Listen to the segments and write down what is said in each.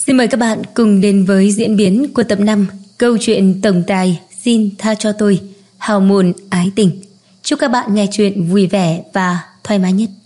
Xin mời các bạn cùng đến với diễn biến của tập 5 câu chuyện tổng tài Xin tha cho tôi, hào môn ái tình. Chúc các bạn nghe chuyện vui vẻ và thoải mái nhất.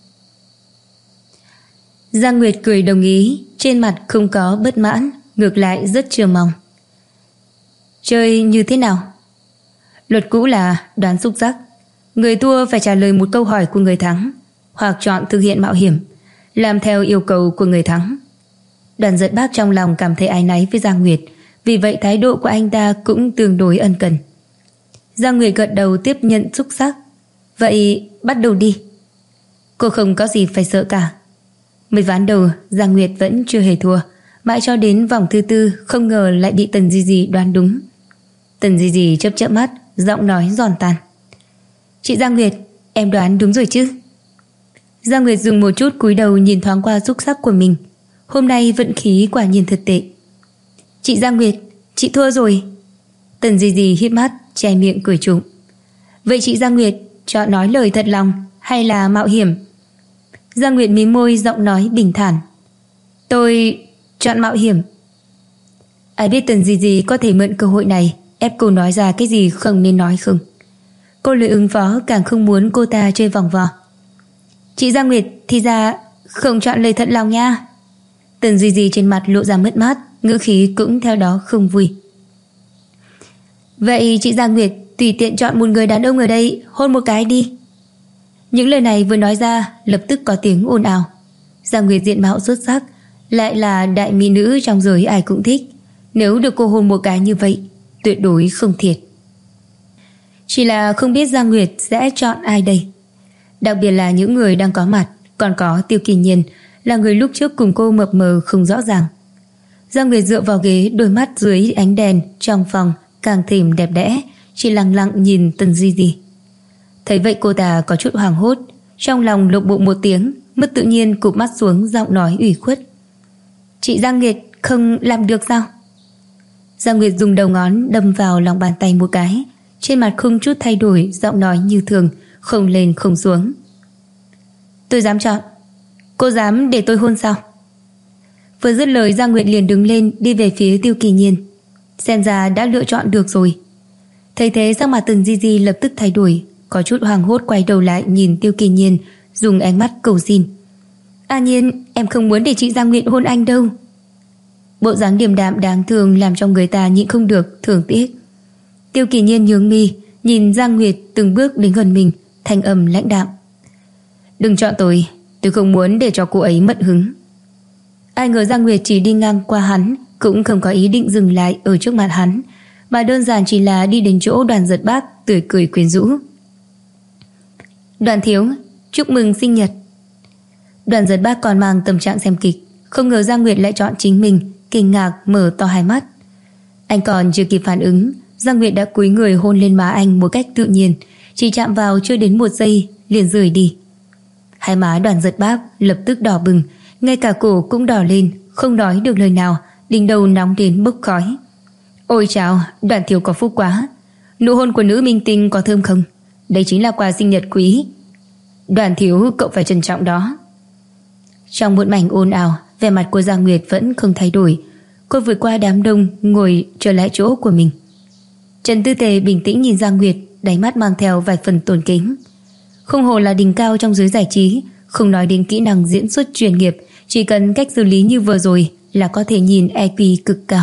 Giang Nguyệt cười đồng ý, trên mặt không có bất mãn, ngược lại rất chờ mong. Chơi như thế nào? Luật cũ là đoán xúc giác. Người thua phải trả lời một câu hỏi của người thắng, hoặc chọn thực hiện mạo hiểm, làm theo yêu cầu của người thắng. Đoàn Giật Bác trong lòng cảm thấy áy náy với Giang Nguyệt, vì vậy thái độ của anh ta cũng tương đối ân cần. Giang Nguyệt gật đầu tiếp nhận xúc giác. Vậy bắt đầu đi. Cô không có gì phải sợ cả. 10 ván đầu Giang Nguyệt vẫn chưa hề thua, mãi cho đến vòng thứ 4 không ngờ lại bị Tần Di Di đoán đúng. Tần Di Di chớp chớp mắt, giọng nói giòn tan. Chị Giang Nguyệt, em đoán đúng rồi chứ? Giang Nguyệt dừng một chút cúi đầu nhìn thoáng qua xúc sắc của mình. Hôm nay vận khí quả nhiên thật tệ. Chị Giang Nguyệt, chị thua rồi. Tần Di Di híp mắt, che miệng cười trộm. Vậy chị Giang Nguyệt chọn nói lời thật lòng hay là mạo hiểm? Giang Nguyệt mím môi, giọng nói bình thản. Tôi chọn mạo hiểm. Ai biết Tần Di Di có thể mượn cơ hội này ép cô nói ra cái gì không nên nói không? Cô lười ứng phó, càng không muốn cô ta chơi vòng vò. Chị Giang Nguyệt thì ra không chọn lời thật lòng nha. Tần Di Di trên mặt lộ ra mất mát, ngữ khí cũng theo đó không vui. Vậy chị Giang Nguyệt tùy tiện chọn một người đàn ông ở đây hôn một cái đi. Những lời này vừa nói ra lập tức có tiếng ồn ào. Giang Nguyệt diện mạo xuất sắc, lại là đại mỹ nữ trong giới ai cũng thích. Nếu được cô hôn một cái như vậy, tuyệt đối không thiệt. Chỉ là không biết Giang Nguyệt sẽ chọn ai đây. Đặc biệt là những người đang có mặt, còn có Tiêu Kỳ Nhiên, là người lúc trước cùng cô mập mờ không rõ ràng. Giang Nguyệt dựa vào ghế, đôi mắt dưới ánh đèn trong phòng càng thêm đẹp đẽ, chỉ lặng lặng nhìn Tần Di Di. Thấy vậy cô ta có chút hoảng hốt, trong lòng lục bụng một tiếng, mất tự nhiên cụp mắt xuống, giọng nói ủy khuất. Chị Giang Nguyệt không làm được sao? Giang Nguyệt dùng đầu ngón đâm vào lòng bàn tay một cái, trên mặt không chút thay đổi, giọng nói như thường, không lên không xuống. Tôi dám chọn. Cô dám để tôi hôn sao? Vừa dứt lời Giang Nguyệt liền đứng lên đi về phía Tiêu Kỳ Nhiên. Xem ra đã lựa chọn được rồi. Thấy thế sắc mặt Tần Di Di lập tức thay đổi, có chút hoảng hốt quay đầu lại nhìn Tiêu Kỳ Nhiên, dùng ánh mắt cầu xin. A Nhiên, em không muốn để chị Giang Nguyệt hôn anh đâu. Bộ dáng điềm đạm đáng thương làm cho người ta nhịn không được thương tiếc. Tiêu Kỳ Nhiên nhướng mi, nhìn Giang Nguyệt từng bước đến gần mình, thanh âm lãnh đạm. Đừng chọn tôi không muốn để cho cô ấy mất hứng. Ai ngờ Giang Nguyệt chỉ đi ngang qua hắn, cũng không có ý định dừng lại ở trước mặt hắn, mà đơn giản chỉ là đi đến chỗ Đoàn Giật Bác, tươi cười quyến rũ. Đoàn thiếu, chúc mừng sinh nhật. Đoàn Giật Bác còn mang tâm trạng xem kịch, không ngờ Giang Nguyệt lại chọn chính mình, kinh ngạc mở to hai mắt. Anh còn chưa kịp phản ứng, Giang Nguyệt đã cúi người hôn lên má anh một cách tự nhiên, chỉ chạm vào chưa đến 1 giây liền rời đi. Hai má Đoàn Giật Bác lập tức đỏ bừng, ngay cả cổ cũng đỏ lên, không nói được lời nào, đỉnh đầu nóng đến bốc khói. Ôi chao, Đoàn thiếu có phúc quá. Nụ hôn của nữ minh tinh có thơm không? Đây chính là quà sinh nhật quý. Đoàn thiếu, cậu phải trân trọng đó. Trong một mảnh ồn ào, vẻ mặt của Giang Nguyệt vẫn không thay đổi. Cô vượt qua đám đông, ngồi trở lại chỗ của mình. Trần Tư Tề bình tĩnh nhìn Giang Nguyệt, đáy mắt mang theo vài phần tôn kính. Không hồ là đỉnh cao trong giới giải trí, không nói đến kỹ năng diễn xuất chuyên nghiệp, chỉ cần cách xử lý như vừa rồi là có thể nhìn EQ cực cao.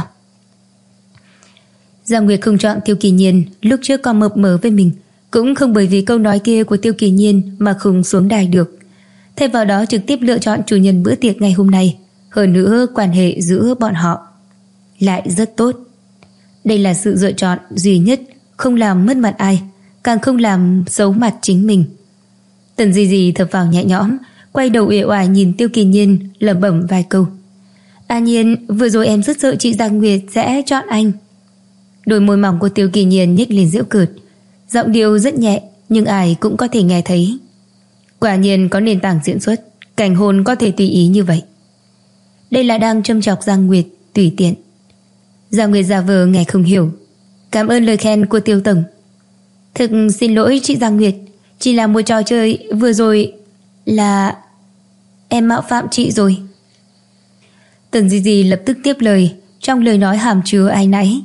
Giang Nguyệt không chọn Tiêu Kỳ Nhiên, lúc trước còn mập mờ với mình, cũng không bởi vì câu nói kia của Tiêu Kỳ Nhiên mà không xuống đài được. Thay vào đó trực tiếp lựa chọn chủ nhân bữa tiệc ngày hôm nay. Hơn nữa quan hệ giữa bọn họ lại rất tốt. Đây là sự lựa chọn duy nhất, không làm mất mặt ai, càng không làm xấu mặt chính mình. Tần Di Di thở phào nhẹ nhõm, quay đầu uể oải nhìn Tiêu Kỳ Nhiên, lẩm bẩm vài câu. A Nhiên, vừa rồi em rất sợ chị Giang Nguyệt sẽ chọn anh. Đôi môi mỏng của Tiêu Kỳ Nhiên nhếch lên giễu cợt, giọng điệu rất nhẹ nhưng ai cũng có thể nghe thấy. Quả nhiên có nền tảng diễn xuất, cảnh hôn có thể tùy ý như vậy. Đây là đang châm chọc Giang Nguyệt tùy tiện. Giang Nguyệt giả vờ nghe không hiểu. Cảm ơn lời khen của Tiêu tổng. Thực xin lỗi chị Giang Nguyệt, chỉ là một trò chơi, vừa rồi là em mạo phạm chị rồi. Tần Di Di lập tức tiếp lời, trong lời nói hàm chứa áy náy.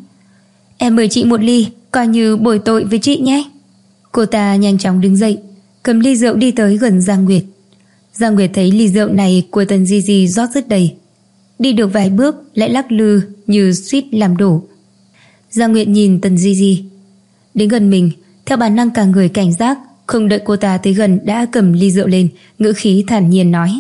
Em mời chị một ly, coi như bồi tội với chị nhé. Cô ta nhanh chóng đứng dậy, cầm ly rượu đi tới gần Giang Nguyệt. Giang Nguyệt thấy ly rượu này của Tần Di Di rót rất đầy, đi được vài bước lại lắc lư như suýt làm đổ. Giang Nguyệt nhìn Tần Di Di đến gần mình, theo bản năng cả người cảnh giác, không đợi cô ta tới gần đã cầm ly rượu lên, ngữ khí thản nhiên nói: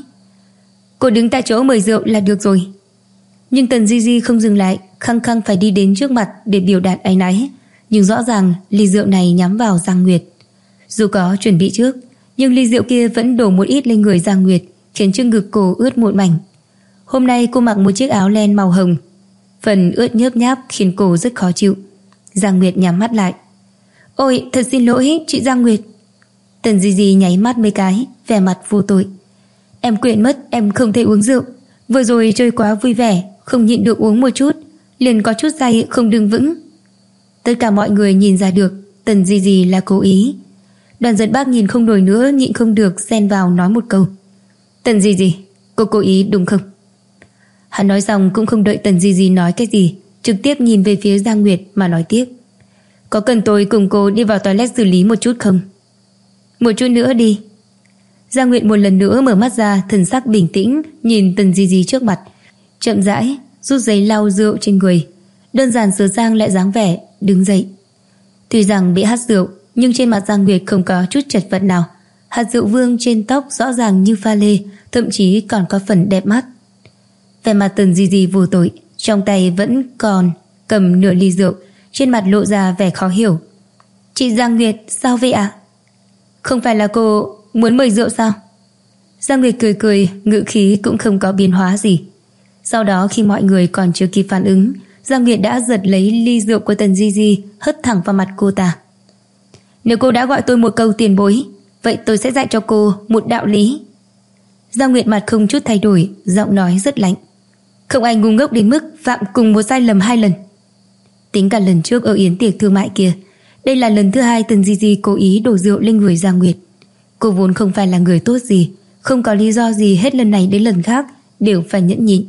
Cô đứng tại chỗ mời rượu là được rồi. Nhưng Tần Di Di không dừng lại, khăng khăng phải đi đến trước mặt để biểu đạt áy náy. Nhưng rõ ràng ly rượu này nhắm vào Giang Nguyệt. Dù có chuẩn bị trước, nhưng ly rượu kia vẫn đổ một ít lên người Giang Nguyệt, khiến cho ngực cô ướt một mảnh. Hôm nay cô mặc một chiếc áo len màu hồng, phần ướt nhớp nháp khiến cô rất khó chịu. Giang Nguyệt nhắm mắt lại. Ôi, thật xin lỗi chị Giang Nguyệt. Tần Di Di nháy mắt mấy cái, vẻ mặt vô tội. Em quên mất em không thể uống rượu. Vừa rồi chơi quá vui vẻ, không nhịn được uống một chút, liền có chút say không đứng vững. Tất cả mọi người nhìn ra được Tần Di Di là cố ý. Đoàn Giật Bác nhìn không nổi nữa, nhịn không được xen vào nói một câu. Tần Di Di, cô cố ý đúng không? Hắn nói xong cũng không đợi Tần Di Di nói cái gì, trực tiếp nhìn về phía Giang Nguyệt mà nói tiếp. Có cần tôi cùng cô đi vào toilet xử lý một chút không? Một chút nữa đi. Giang Nguyệt một lần nữa mở mắt ra, thần sắc bình tĩnh nhìn Tần Di Di trước mặt, chậm rãi rút giấy lau rượu trên người, đơn giản sửa sang lại dáng vẻ, đứng dậy. Tuy rằng bị hắt rượu, nhưng trên mặt Giang Nguyệt không có chút chật vật nào. Hạt rượu vương trên tóc rõ ràng như pha lê, thậm chí còn có phần đẹp mắt. Vẻ mặt Tần Di Di vô tội, trong tay vẫn còn cầm nửa ly rượu, trên mặt lộ ra vẻ khó hiểu. Chị Giang Nguyệt, sao vậy ạ? Không phải là cô muốn mời rượu sao? Giang Nguyệt cười cười, ngữ khí cũng không có biến hóa gì. Sau đó khi mọi người còn chưa kịp phản ứng, Giang Nguyệt đã giật lấy ly rượu của Tần Di Di, hất thẳng vào mặt cô ta. Nếu cô đã gọi tôi một câu tiền bối, vậy tôi sẽ dạy cho cô một đạo lý. Giang Nguyệt mặt không chút thay đổi, giọng nói rất lạnh. Không ai ngu ngốc đến mức phạm cùng một sai lầm 2 lần. Tính cả lần trước ở yến tiệc thương mại kia, đây là lần thứ 2 Tần Di Di cố ý đổ rượu lên người Giang Nguyệt. Cô vốn không phải là người tốt gì, không có lý do gì hết lần này đến lần khác đều phải nhẫn nhịn.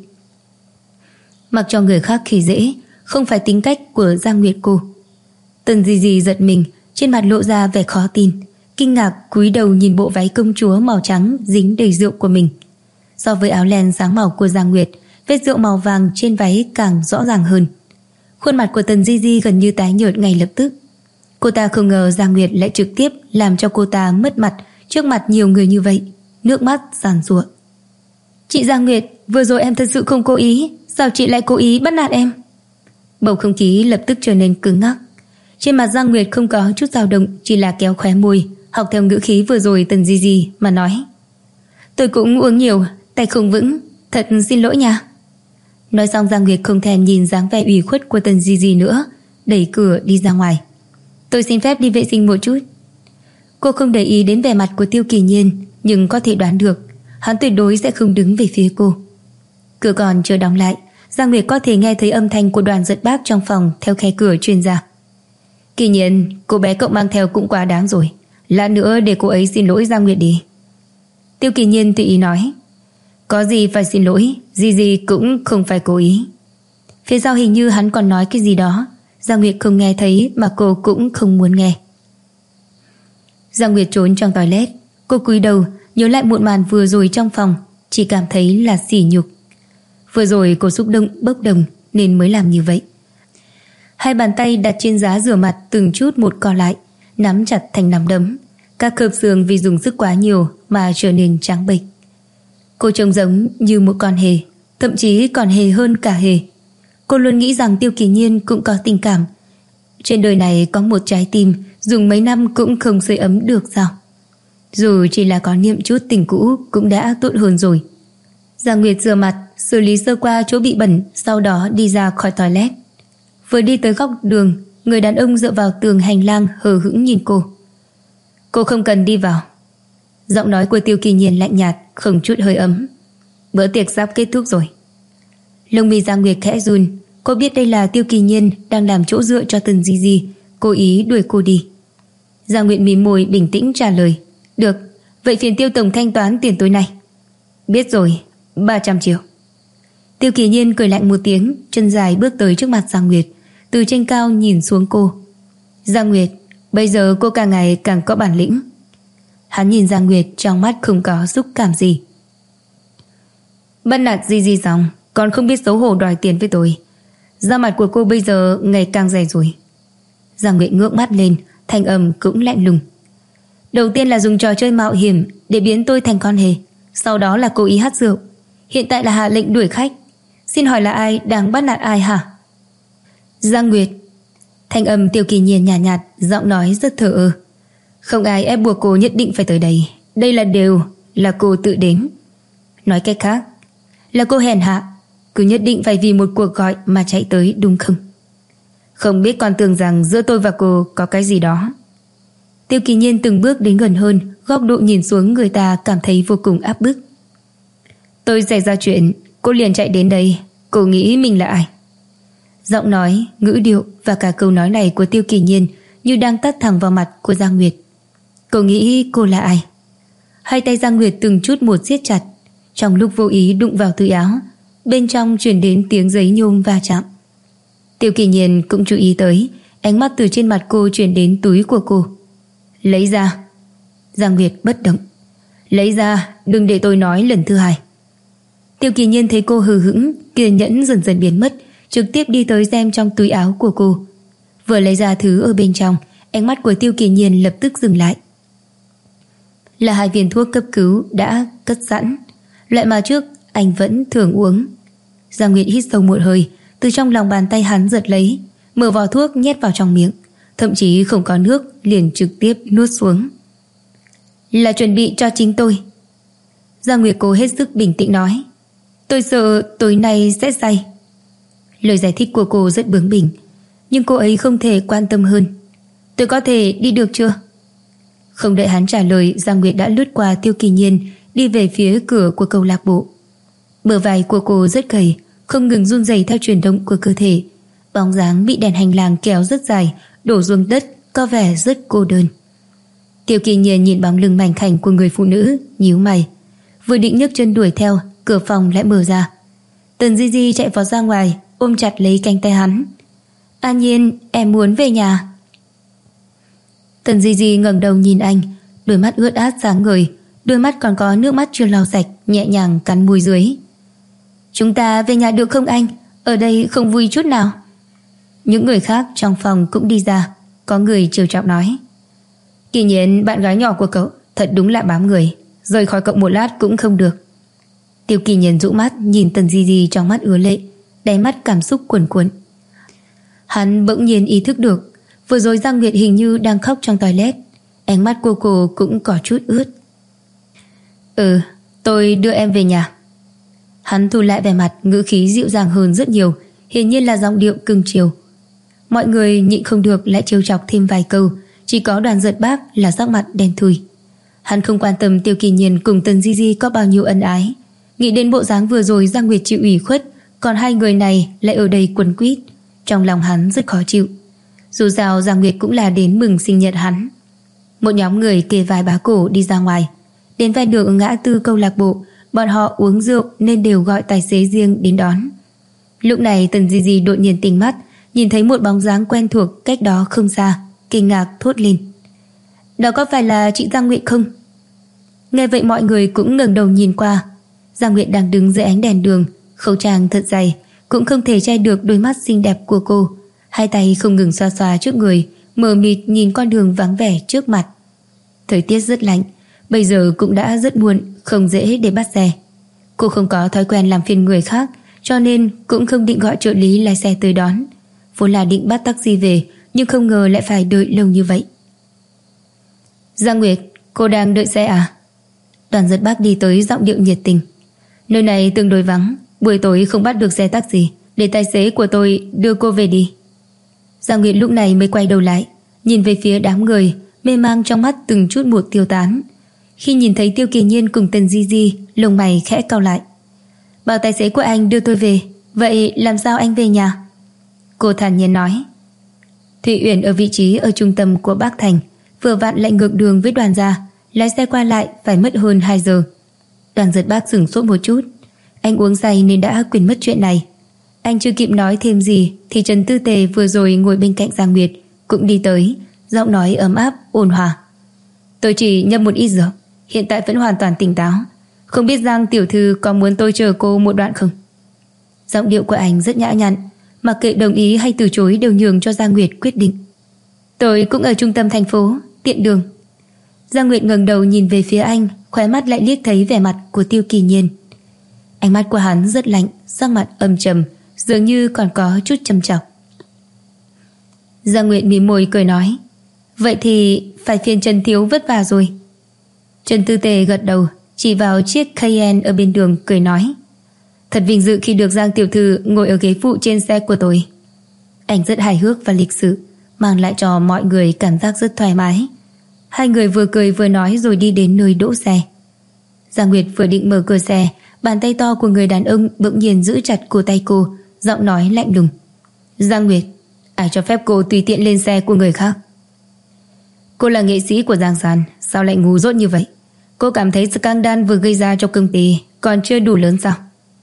Mặc cho người khác khi dễ, không phải tính cách của Giang Nguyệt cô. Tần Di Di giật mình, trên mặt lộ ra vẻ khó tin, kinh ngạc cúi đầu nhìn bộ váy công chúa màu trắng dính đầy rượu của mình. So với áo len sáng màu của Giang Nguyệt, vết rượu màu vàng trên váy càng rõ ràng hơn. Khuôn mặt của Tần Di Di gần như tái nhợt ngay lập tức. Cô ta không ngờ Giang Nguyệt lại trực tiếp làm cho cô ta mất mặt trước mặt nhiều người như vậy, nước mắt giàn giụa. Chị Giang Nguyệt, vừa rồi em thật sự không cố ý, sao chị lại cố ý bắt nạt em? Bầu không khí lập tức trở nên cứng ngắc. Trên mặt Giang Nguyệt không có chút dao động, chỉ là kéo khóe môi, học theo ngữ khí vừa rồi Tần Di Di mà nói. Tôi cũng uống nhiều, tay không vững, thật xin lỗi nha. Nói xong Giang Nguyệt không thèm nhìn dáng vẻ ủy khuất của Tần Di Di nữa, đẩy cửa đi ra ngoài. Tôi xin phép đi vệ sinh một chút. Cô không để ý đến vẻ mặt của Tiêu Kỳ Nhiên, nhưng có thể đoán được hắn tuyệt đối sẽ không đứng về phía cô. Cửa còn chưa đóng lại, Giang Nguyệt có thể nghe thấy âm thanh của Đoàn Giật Bác trong phòng theo khe cửa truyền ra. Kỳ Nhiên, cô bé cậu mang theo cũng quá đáng rồi, lát nữa để cô ấy xin lỗi Giang Nguyệt đi. Tiêu Kỳ Nhiên tùy ý nói. Có gì phải xin lỗi, Di Di cũng không phải cố ý. Phía sau hình như hắn còn nói cái gì đó, Giang Nguyệt không nghe thấy mà cô cũng không muốn nghe. Giang Nguyệt trốn trong toilet, cô cúi đầu nhớ lại một màn vừa rồi trong phòng, chỉ cảm thấy là sỉ nhục. Vừa rồi cô xúc động bốc đồng nên mới làm như vậy. Hai bàn tay đặt trên giá rửa mặt từng chút một co lại, nắm chặt thành nắm đấm. Các khớp xương vì dùng sức quá nhiều mà trở nên trắng bệch. Cô trông giống như một con hề, thậm chí còn hề hơn cả hề. Cô luôn nghĩ rằng Tiêu Kỳ Nhiên cũng có tình cảm. Trên đời này có một trái tim dùng mấy năm cũng không sưởi ấm được sao? Dù chỉ là có niệm chút tình cũ cũng đã tốt hơn rồi. Giang Nguyệt rửa mặt, xử lý sơ qua chỗ bị bẩn, sau đó đi ra khỏi toilet. Vừa đi tới góc đường, người đàn ông dựa vào tường hành lang hờ hững nhìn cô. Cô không cần đi vào. Giọng nói của Tiêu Kỳ Nhiên lạnh nhạt, không chút hơi ấm. Bữa tiệc sắp kết thúc rồi. Lông mi Giang Nguyệt khẽ run. Cô biết đây là Tiêu Kỳ Nhiên đang làm chỗ dựa cho Tần Di Di, cố ý đuổi cô đi. Giang Nguyệt mím môi bình tĩnh trả lời. Được, vậy phiền Tiêu tổng thanh toán tiền tối nay. Biết rồi, 300 triệu. Tiêu Kỳ Nhiên cười lạnh một tiếng, chân dài bước tới trước mặt Giang Nguyệt, từ trên cao nhìn xuống cô. Giang Nguyệt, bây giờ cô càng ngày càng có bản lĩnh. Hắn nhìn Giang Nguyệt, trong mắt không có xúc cảm gì. Bắt nạt gì xong, còn không biết xấu hổ đòi tiền với tôi. Da mặt của cô bây giờ ngày càng dày rồi. Giang Nguyệt ngước mắt lên, thanh âm cũng lạnh lùng. Đầu tiên là dùng trò chơi mạo hiểm để biến tôi thành con hề, sau đó là cố ý hắt rượu, hiện tại là hạ lệnh đuổi khách. Xin hỏi là ai đang bắt nạt ai hả? Giang Nguyệt. Thanh âm Tiêu Kỳ Nhiên nhàn nhạt, giọng nói rất thờ ơ. Không ai ép buộc cô nhất định phải tới đây. Đây là đều là cô tự đến. Nói cách khác, là cô hèn hạ, cứ nhất định phải vì một cuộc gọi mà chạy tới đúng không? Không biết còn tưởng rằng giữa tôi và cô có cái gì đó. Tiêu Kỳ Nhiên từng bước đến gần hơn, góc độ nhìn xuống người ta cảm thấy vô cùng áp bức. Tôi xảy ra chuyện, cô liền chạy đến đây. Cô nghĩ mình là ai? Giọng nói, ngữ điệu và cả câu nói này của Tiêu Kỳ Nhiên như đang tát thẳng vào mặt của Giang Nguyệt. Cô nghĩ cô là ai? Hai tay Giang Nguyệt từng chút một siết chặt, trong lúc vô ý đụng vào túi áo, bên trong truyền đến tiếng giấy nhôm va chạm. Tiêu Kỳ Nhiên cũng chú ý tới, ánh mắt từ trên mặt cô chuyển đến túi của cô. Lấy ra. Giang Nguyệt bất động. Lấy ra, đừng để tôi nói lần thứ hai. Tiêu Kỳ Nhiên thấy cô hừ hững, kiên nhẫn dần dần biến mất, trực tiếp đi tới xem trong túi áo của cô. Vừa lấy ra thứ ở bên trong, ánh mắt của Tiêu Kỳ Nhiên lập tức dừng lại. Là 2 viên thuốc cấp cứu đã cất sẵn, loại mà trước anh vẫn thường uống. Giang Nguyệt hít sâu một hơi, từ trong lòng bàn tay hắn giật lấy, mở vỏ thuốc nhét vào trong miệng, thậm chí không có nước liền trực tiếp nuốt xuống. Là chuẩn bị cho chính tôi. Giang Nguyệt cố hết sức bình tĩnh nói. Tôi sợ tối nay sẽ say. Lời giải thích của cô rất bướng bỉnh, nhưng cô ấy không thể quan tâm hơn. Tôi có thể đi được chưa? Không đợi hắn trả lời, Giang Nguyệt đã lướt qua Tiêu Kỳ Nhiên, đi về phía cửa của câu lạc bộ. Bờ vai của cô rất gầy, không ngừng run rẩy theo chuyển động của cơ thể. Bóng dáng bị đèn hành lang kéo rất dài, đổ xuống đất, có vẻ rất cô đơn. Tiêu Kỳ Nhiên nhìn bóng lưng mảnh khảnh của người phụ nữ, nhíu mày. Vừa định nhấc chân đuổi theo, cửa phòng lại mở ra. Tần Di Di chạy vào ra ngoài, ôm chặt lấy cánh tay hắn. An Nhiên, em muốn về nhà. Tần Di Di ngẩng đầu nhìn anh, đôi mắt ướt át sáng ngời, đôi mắt còn có nước mắt chưa lau sạch, nhẹ nhàng cắn môi dưới. Chúng ta về nhà được không anh? Ở đây không vui chút nào. Những người khác trong phòng cũng đi ra, có người trêu chọc nói. Kỳ Nhiên, bạn gái nhỏ của cậu thật đúng là bám người, rời khỏi cậu một lát cũng không được. Tiêu Kỳ Nhiên dụ mắt nhìn Tần Di Di, trong mắt ứa lệ, đáy mắt cảm xúc cuồn cuộn. Hắn bỗng nhiên ý thức được vừa rồi Giang Nguyệt hình như đang khóc trong toilet, ánh mắt của cô cũng có chút ướt. Tôi đưa em về nhà. Hắn thu lại vẻ mặt, ngữ khí dịu dàng hơn rất nhiều, hiển nhiên là giọng điệu cưng chiều. Mọi người nhịn không được lại trêu chọc thêm vài câu, chỉ có Đoàn Giật Bác là sắc mặt đen thui. Hắn không quan tâm Tiêu Kỳ Nhiên cùng Tần Di Di có bao nhiêu ân ái, nghĩ đến bộ dáng vừa rồi Giang Nguyệt chịu ủy khuất, còn hai người này lại ở đây quấn quýt, trong lòng hắn rất khó chịu. Dù sao Giang Nguyệt cũng là đến mừng sinh nhật hắn. Một nhóm người kề vai bá cổ đi ra ngoài, đến ven đường ngã tư câu lạc bộ, bọn họ uống rượu nên đều gọi tài xế riêng đến đón. Lúc này Tần Di Di đột nhiên tỉnh mắt, nhìn thấy một bóng dáng quen thuộc cách đó không xa, kinh ngạc thốt lên. Đó có phải là chị Giang Nguyệt không? Nghe vậy mọi người cũng ngẩng đầu nhìn qua. Giang Nguyệt đang đứng dưới ánh đèn đường, khẩu trang thật dày, cũng không thể che được đôi mắt xinh đẹp của cô. Hai tay không ngừng xoa xoa trước người, mờ mịt nhìn con đường vắng vẻ trước mặt. Thời tiết rất lạnh, bây giờ cũng đã rất muộn, không dễ để bắt xe. Cô không có thói quen làm phiền người khác, cho nên cũng không định gọi trợ lý lái xe tới đón. Vốn là định bắt taxi về, nhưng không ngờ lại phải đợi lâu như vậy. Giang Nguyệt, cô đang đợi xe à? Đoàn Giật Bác đi tới, giọng điệu nhiệt tình. Nơi này tương đối vắng, buổi tối không bắt được xe taxi, để tài xế của tôi đưa cô về đi. Giang Nguyệt lúc này mới quay đầu lại, nhìn về phía đám người, mê mang trong mắt từng chút một tiêu tán. Khi nhìn thấy Tiêu Kỳ Nhiên cùng Tần Di Di, lông mày khẽ cau lại. Bảo tài xế của anh đưa tôi về, vậy làm sao anh về nhà? Cô thản nhiên nói. Thụy Uyển ở vị trí ở trung tâm của Bắc Thành, vừa vặn lại ngược đường với Đoàn gia, lái xe qua lại phải mất hơn 2 giờ. Đoàn Giật Bác sửng sốt một chút, Anh uống say nên đã quên mất chuyện này. Anh chưa kịp nói thêm gì thì Trần Tư Tề vừa rồi ngồi bên cạnh Giang Nguyệt cũng đi tới, giọng nói ấm áp ôn hòa. Tôi chỉ nhấp một ít rượu, hiện tại vẫn hoàn toàn tỉnh táo. Không biết Giang tiểu thư có muốn tôi chờ cô một đoạn không? Giọng điệu của anh rất nhã nhặn, mặc kệ đồng ý hay từ chối đều nhường cho Giang Nguyệt quyết định. Tôi cũng ở trung tâm thành phố, tiện đường. Giang Nguyệt ngẩng đầu nhìn về phía anh, khóe mắt lại liếc thấy vẻ mặt của Tiêu Kỳ Nhiên. Ánh mắt của hắn rất lạnh, sắc mặt âm trầm, dường như còn có chút châm chọc. Giang Nguyệt mỉm môi cười nói, vậy thì phải phiền Trần thiếu vất vả rồi. Trần Tư Tề gật đầu, chỉ vào chiếc Cayenne ở bên đường cười nói, thật vinh dự khi được Giang tiểu thư ngồi ở ghế phụ trên xe của tôi. Anh rất hài hước và lịch sự, mang lại cho mọi người cảm giác rất thoải mái. Hai người vừa cười vừa nói rồi đi đến nơi đỗ xe. Giang Nguyệt vừa định mở cửa xe, bàn tay to của người đàn ông bỗng nhiên giữ chặt cổ tay cô, giọng nói lạnh lùng. Giang Nguyệt, ai cho phép cô tùy tiện lên xe của người khác? Cô là nghệ sĩ của Giang San, sao lại ngu dốt như vậy? Cô cảm thấy scandal vừa gây ra cho công ty còn chưa đủ lớn sao?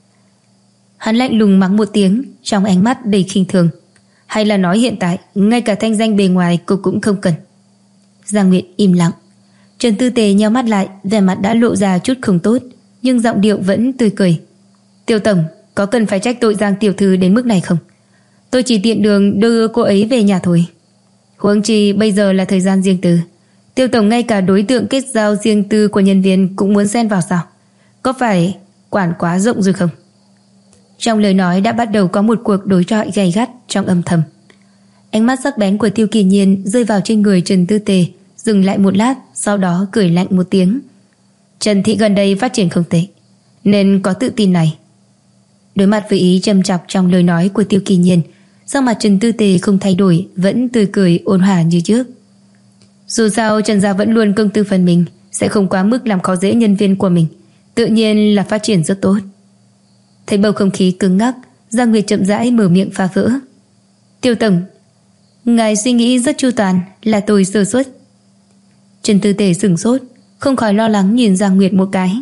Hắn lạnh lùng mắng một tiếng, trong ánh mắt đầy khinh thường. Hay là nói hiện tại ngay cả thanh danh bề ngoài cô cũng không cần? Giang Nguyệt im lặng. Trần Tư Tề nheo mắt lại, vẻ mặt đã lộ ra chút không tốt, nhưng giọng điệu vẫn tươi cười. Tiêu tổng, có cần phải trách tội Giang tiểu thư đến mức này không? Tôi chỉ tiện đường đưa cô ấy về nhà thôi. Huống chi bây giờ là thời gian riêng tư. Tiêu tổng ngay cả đối tượng kết giao riêng tư của nhân viên cũng muốn xen vào sao? Có phải quản quá rộng rồi không? Trong lời nói đã bắt đầu có một cuộc đối chọi gay gắt trong âm thầm. Ánh mắt sắc bén của Tiêu Kỳ Nhiên rơi vào trên người Trần Tư Tề, dừng lại một lát, sau đó cười lạnh một tiếng. Trần thị gần đây phát triển không tệ, nên có tự tin này. Đối mặt với ý châm chọc trong lời nói của Tiêu Kỳ Nhiên, sắc mặt Trần Tư Tề không thay đổi, vẫn tươi cười ôn hòa như trước. Dù sao Trần gia vẫn luôn công tư phần mình, sẽ không quá mức làm khó dễ nhân viên của mình, tự nhiên là phát triển rất tốt. Thấy bầu không khí cứng ngắc, Giang Nguyệt chậm rãi mở miệng phá vỡ. Tiêu tổng, ngài suy nghĩ rất chu toàn, là tôi sơ suất. Trần Tư Tề sửng sốt, không khỏi lo lắng nhìn Giang Nguyệt một cái.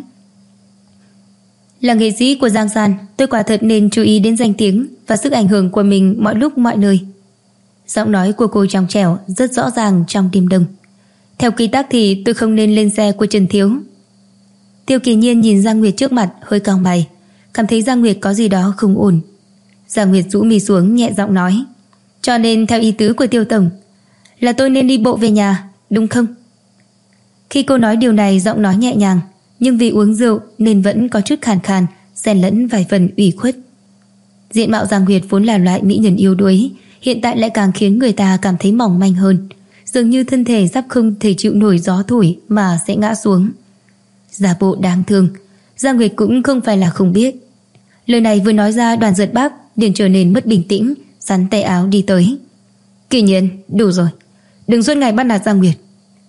Là nghệ sĩ của Giang San, tôi quả thật nên chú ý đến danh tiếng và sức ảnh hưởng của mình mọi lúc mọi nơi. Giọng nói của cô trong trẻo rất rõ ràng trong đêm đông. Theo quy tắc thì tôi không nên lên xe của Trần thiếu. Tiêu Kỳ Nhiên nhìn Giang Nguyệt trước mặt hơi cau mày, cảm thấy Giang Nguyệt có gì đó không ổn. Giang Nguyệt rũ mi xuống nhẹ giọng nói, cho nên theo ý tứ của Tiêu tổng là tôi nên đi bộ về nhà, đúng không? Khi cô nói điều này giọng nói nhẹ nhàng, nhưng vì uống rượu nên vẫn có chút khàn khàn, xen lẫn vài phần ủy khuất. Diện mạo Giang Nguyệt vốn là loại mỹ nhân yếu đuối, hiện tại lại càng khiến người ta cảm thấy mỏng manh hơn, dường như thân thể sắp không thể chịu nổi gió thổi mà sẽ ngã xuống. Giả bộ đáng thương, Giang Nguyệt cũng không phải là không biết. Lời này vừa nói ra, Đoàn Giật Bác liền trở nên mất bình tĩnh, sắn tay áo đi tới. Kỳ Nhiên, đủ rồi, đừng suốt ngày bắt nạt Giang Nguyệt.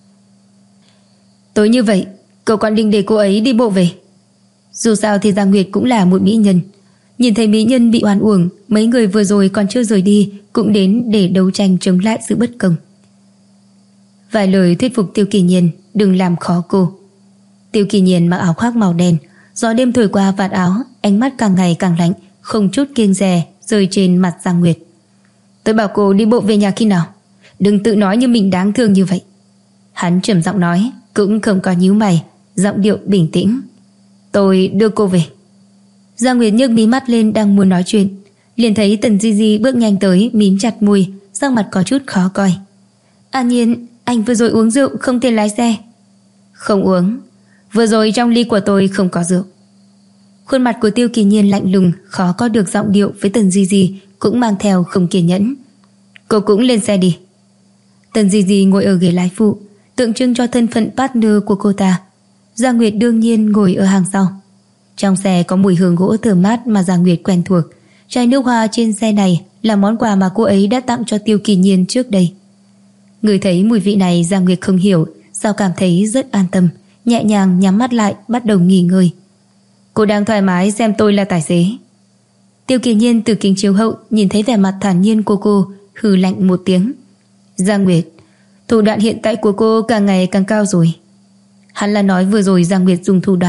Tối như vậy, cậu còn định để cô ấy đi bộ về? Dù sao thì Giang Nguyệt cũng là một mỹ nhân. Nhìn thấy mỹ nhân bị oan uổng, mấy người vừa rồi còn chưa rời đi cũng đến để đấu tranh chống lại sự bất công. Vài lời thuyết phục Tiêu Kỳ Nhiên đừng làm khó cô. Tiêu Kỳ Nhiên mặc áo khoác màu đen, gió đêm thổi qua vạt áo, ánh mắt càng ngày càng lạnh, không chút kiêng dè rơi trên mặt Giang Nguyệt. Tôi bảo cô đi bộ về nhà khi nào? Đừng tự nói như mình đáng thương như vậy. Hắn trầm giọng nói, cũng không có nhíu mày, giọng điệu bình tĩnh. Tôi đưa cô về. Giang Nguyệt nhấc mí mắt lên đang muốn nói chuyện, liền thấy Tần Di Di bước nhanh tới, mím chặt môi, sắc mặt có chút khó coi. An Nhiên, anh vừa rồi uống rượu không thể lái xe. Không uống, vừa rồi trong ly của tôi không có rượu. Khuôn mặt của Tiêu Kỳ Nhiên lạnh lùng, khó có được giọng điệu với Tần Di Di cũng mang theo không kiên nhẫn. Cô cũng lên xe đi. Tần Di Di ngồi ở ghế lái phụ, tượng trưng cho thân phận partner của cô ta. Giang Nguyệt đương nhiên ngồi ở hàng sau. Trong xe có mùi hương gỗ thơm mát mà Giang Nguyệt quen thuộc. Chai nước hoa trên xe này là món quà mà cô ấy đã tặng cho Tiêu Kỳ Nhiên trước đây. Người thấy mùi vị này, Giang Nguyệt không hiểu sao cảm thấy rất an tâm, nhẹ nhàng nhắm mắt lại bắt đầu nghỉ ngơi. Cô đang thoải mái xem tôi là tài xế. Tiêu Kỳ Nhiên từ kính chiếu hậu nhìn thấy vẻ mặt thản nhiên của cô, hừ lạnh một tiếng. Giang Nguyệt, thủ đoạn hiện tại của cô càng ngày càng cao rồi. Hắn là nói vừa rồi Giang Nguyệt dùng thủ đoạn,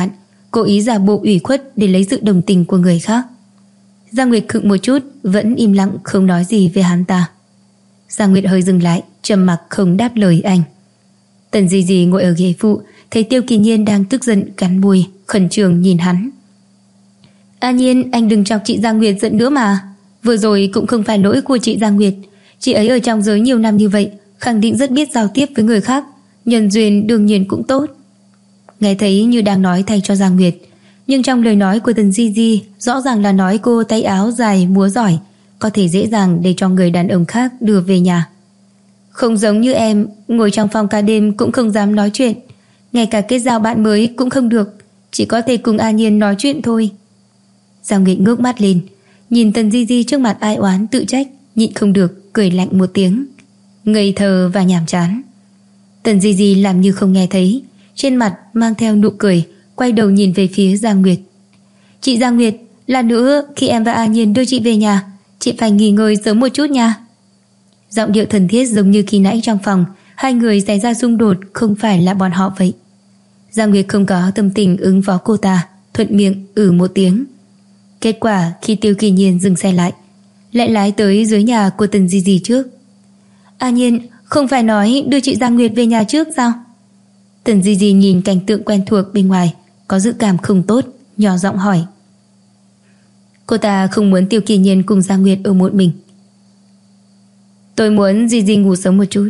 cố ý giả bộ ủy khuất để lấy sự đồng tình của người khác. Giang Nguyệt khựng một chút, vẫn im lặng không nói gì về hắn ta. Giang Nguyệt hơi dừng lại, trầm mặc không đáp lời anh. Tần Di Di ngồi ở ghế phụ, thấy Tiêu Kỳ Nhiên đang tức giận cắn môi, khẩn trương nhìn hắn. A Nhiên, anh đừng chọc chị Giang Nguyệt giận nữa mà. Vừa rồi cũng không phải lỗi của chị Giang Nguyệt. Chị ấy ở trong giới nhiều năm như vậy, khẳng định rất biết giao tiếp với người khác, nhân duyên đương nhiên cũng tốt. Nghe thấy như đang nói thay cho Giang Nguyệt, nhưng trong lời nói của Tần Di Di rõ ràng là nói cô tay áo dài múa giỏi, có thể dễ dàng để cho người đàn ông khác đưa về nhà. Không giống như em, ngồi trong phòng cả đêm cũng không dám nói chuyện, ngay cả kết giao bạn mới cũng không được, chỉ có thể cùng A Nhiên nói chuyện thôi. Giang Nguyệt ngước mắt lên, nhìn Tần Di Di trước mặt ai oán tự trách, nhịn không được cười lạnh một tiếng, ngây thơ và nhàm chán. Tần Di Di làm như không nghe thấy, trên mặt mang theo nụ cười, quay đầu nhìn về phía Giang Nguyệt. Chị Giang Nguyệt, lát nữa khi em và A Nhiên đưa chị về nhà, chị phải nghỉ ngơi sớm một chút nha. Giọng điệu thân thiết giống như khi nãy trong phòng hai người xảy ra xung đột không phải là bọn họ vậy. Giang Nguyệt không có tâm tình ứng phó cô ta, thuận miệng một tiếng. Kết quả khi Tiêu Kỳ Nhiên dừng xe lại lái tới dưới nhà của Tần Di Di trước. A Nhiên, không phải nói đưa chị Giang Nguyệt về nhà trước sao? Tần Di Di nhìn cảnh tượng quen thuộc bên ngoài, có dự cảm không tốt, nhỏ giọng hỏi. Cô ta không muốn Tiêu Kỳ Nhiên cùng Giang Nguyệt ở một mình. Tôi muốn Di Di ngủ sớm một chút.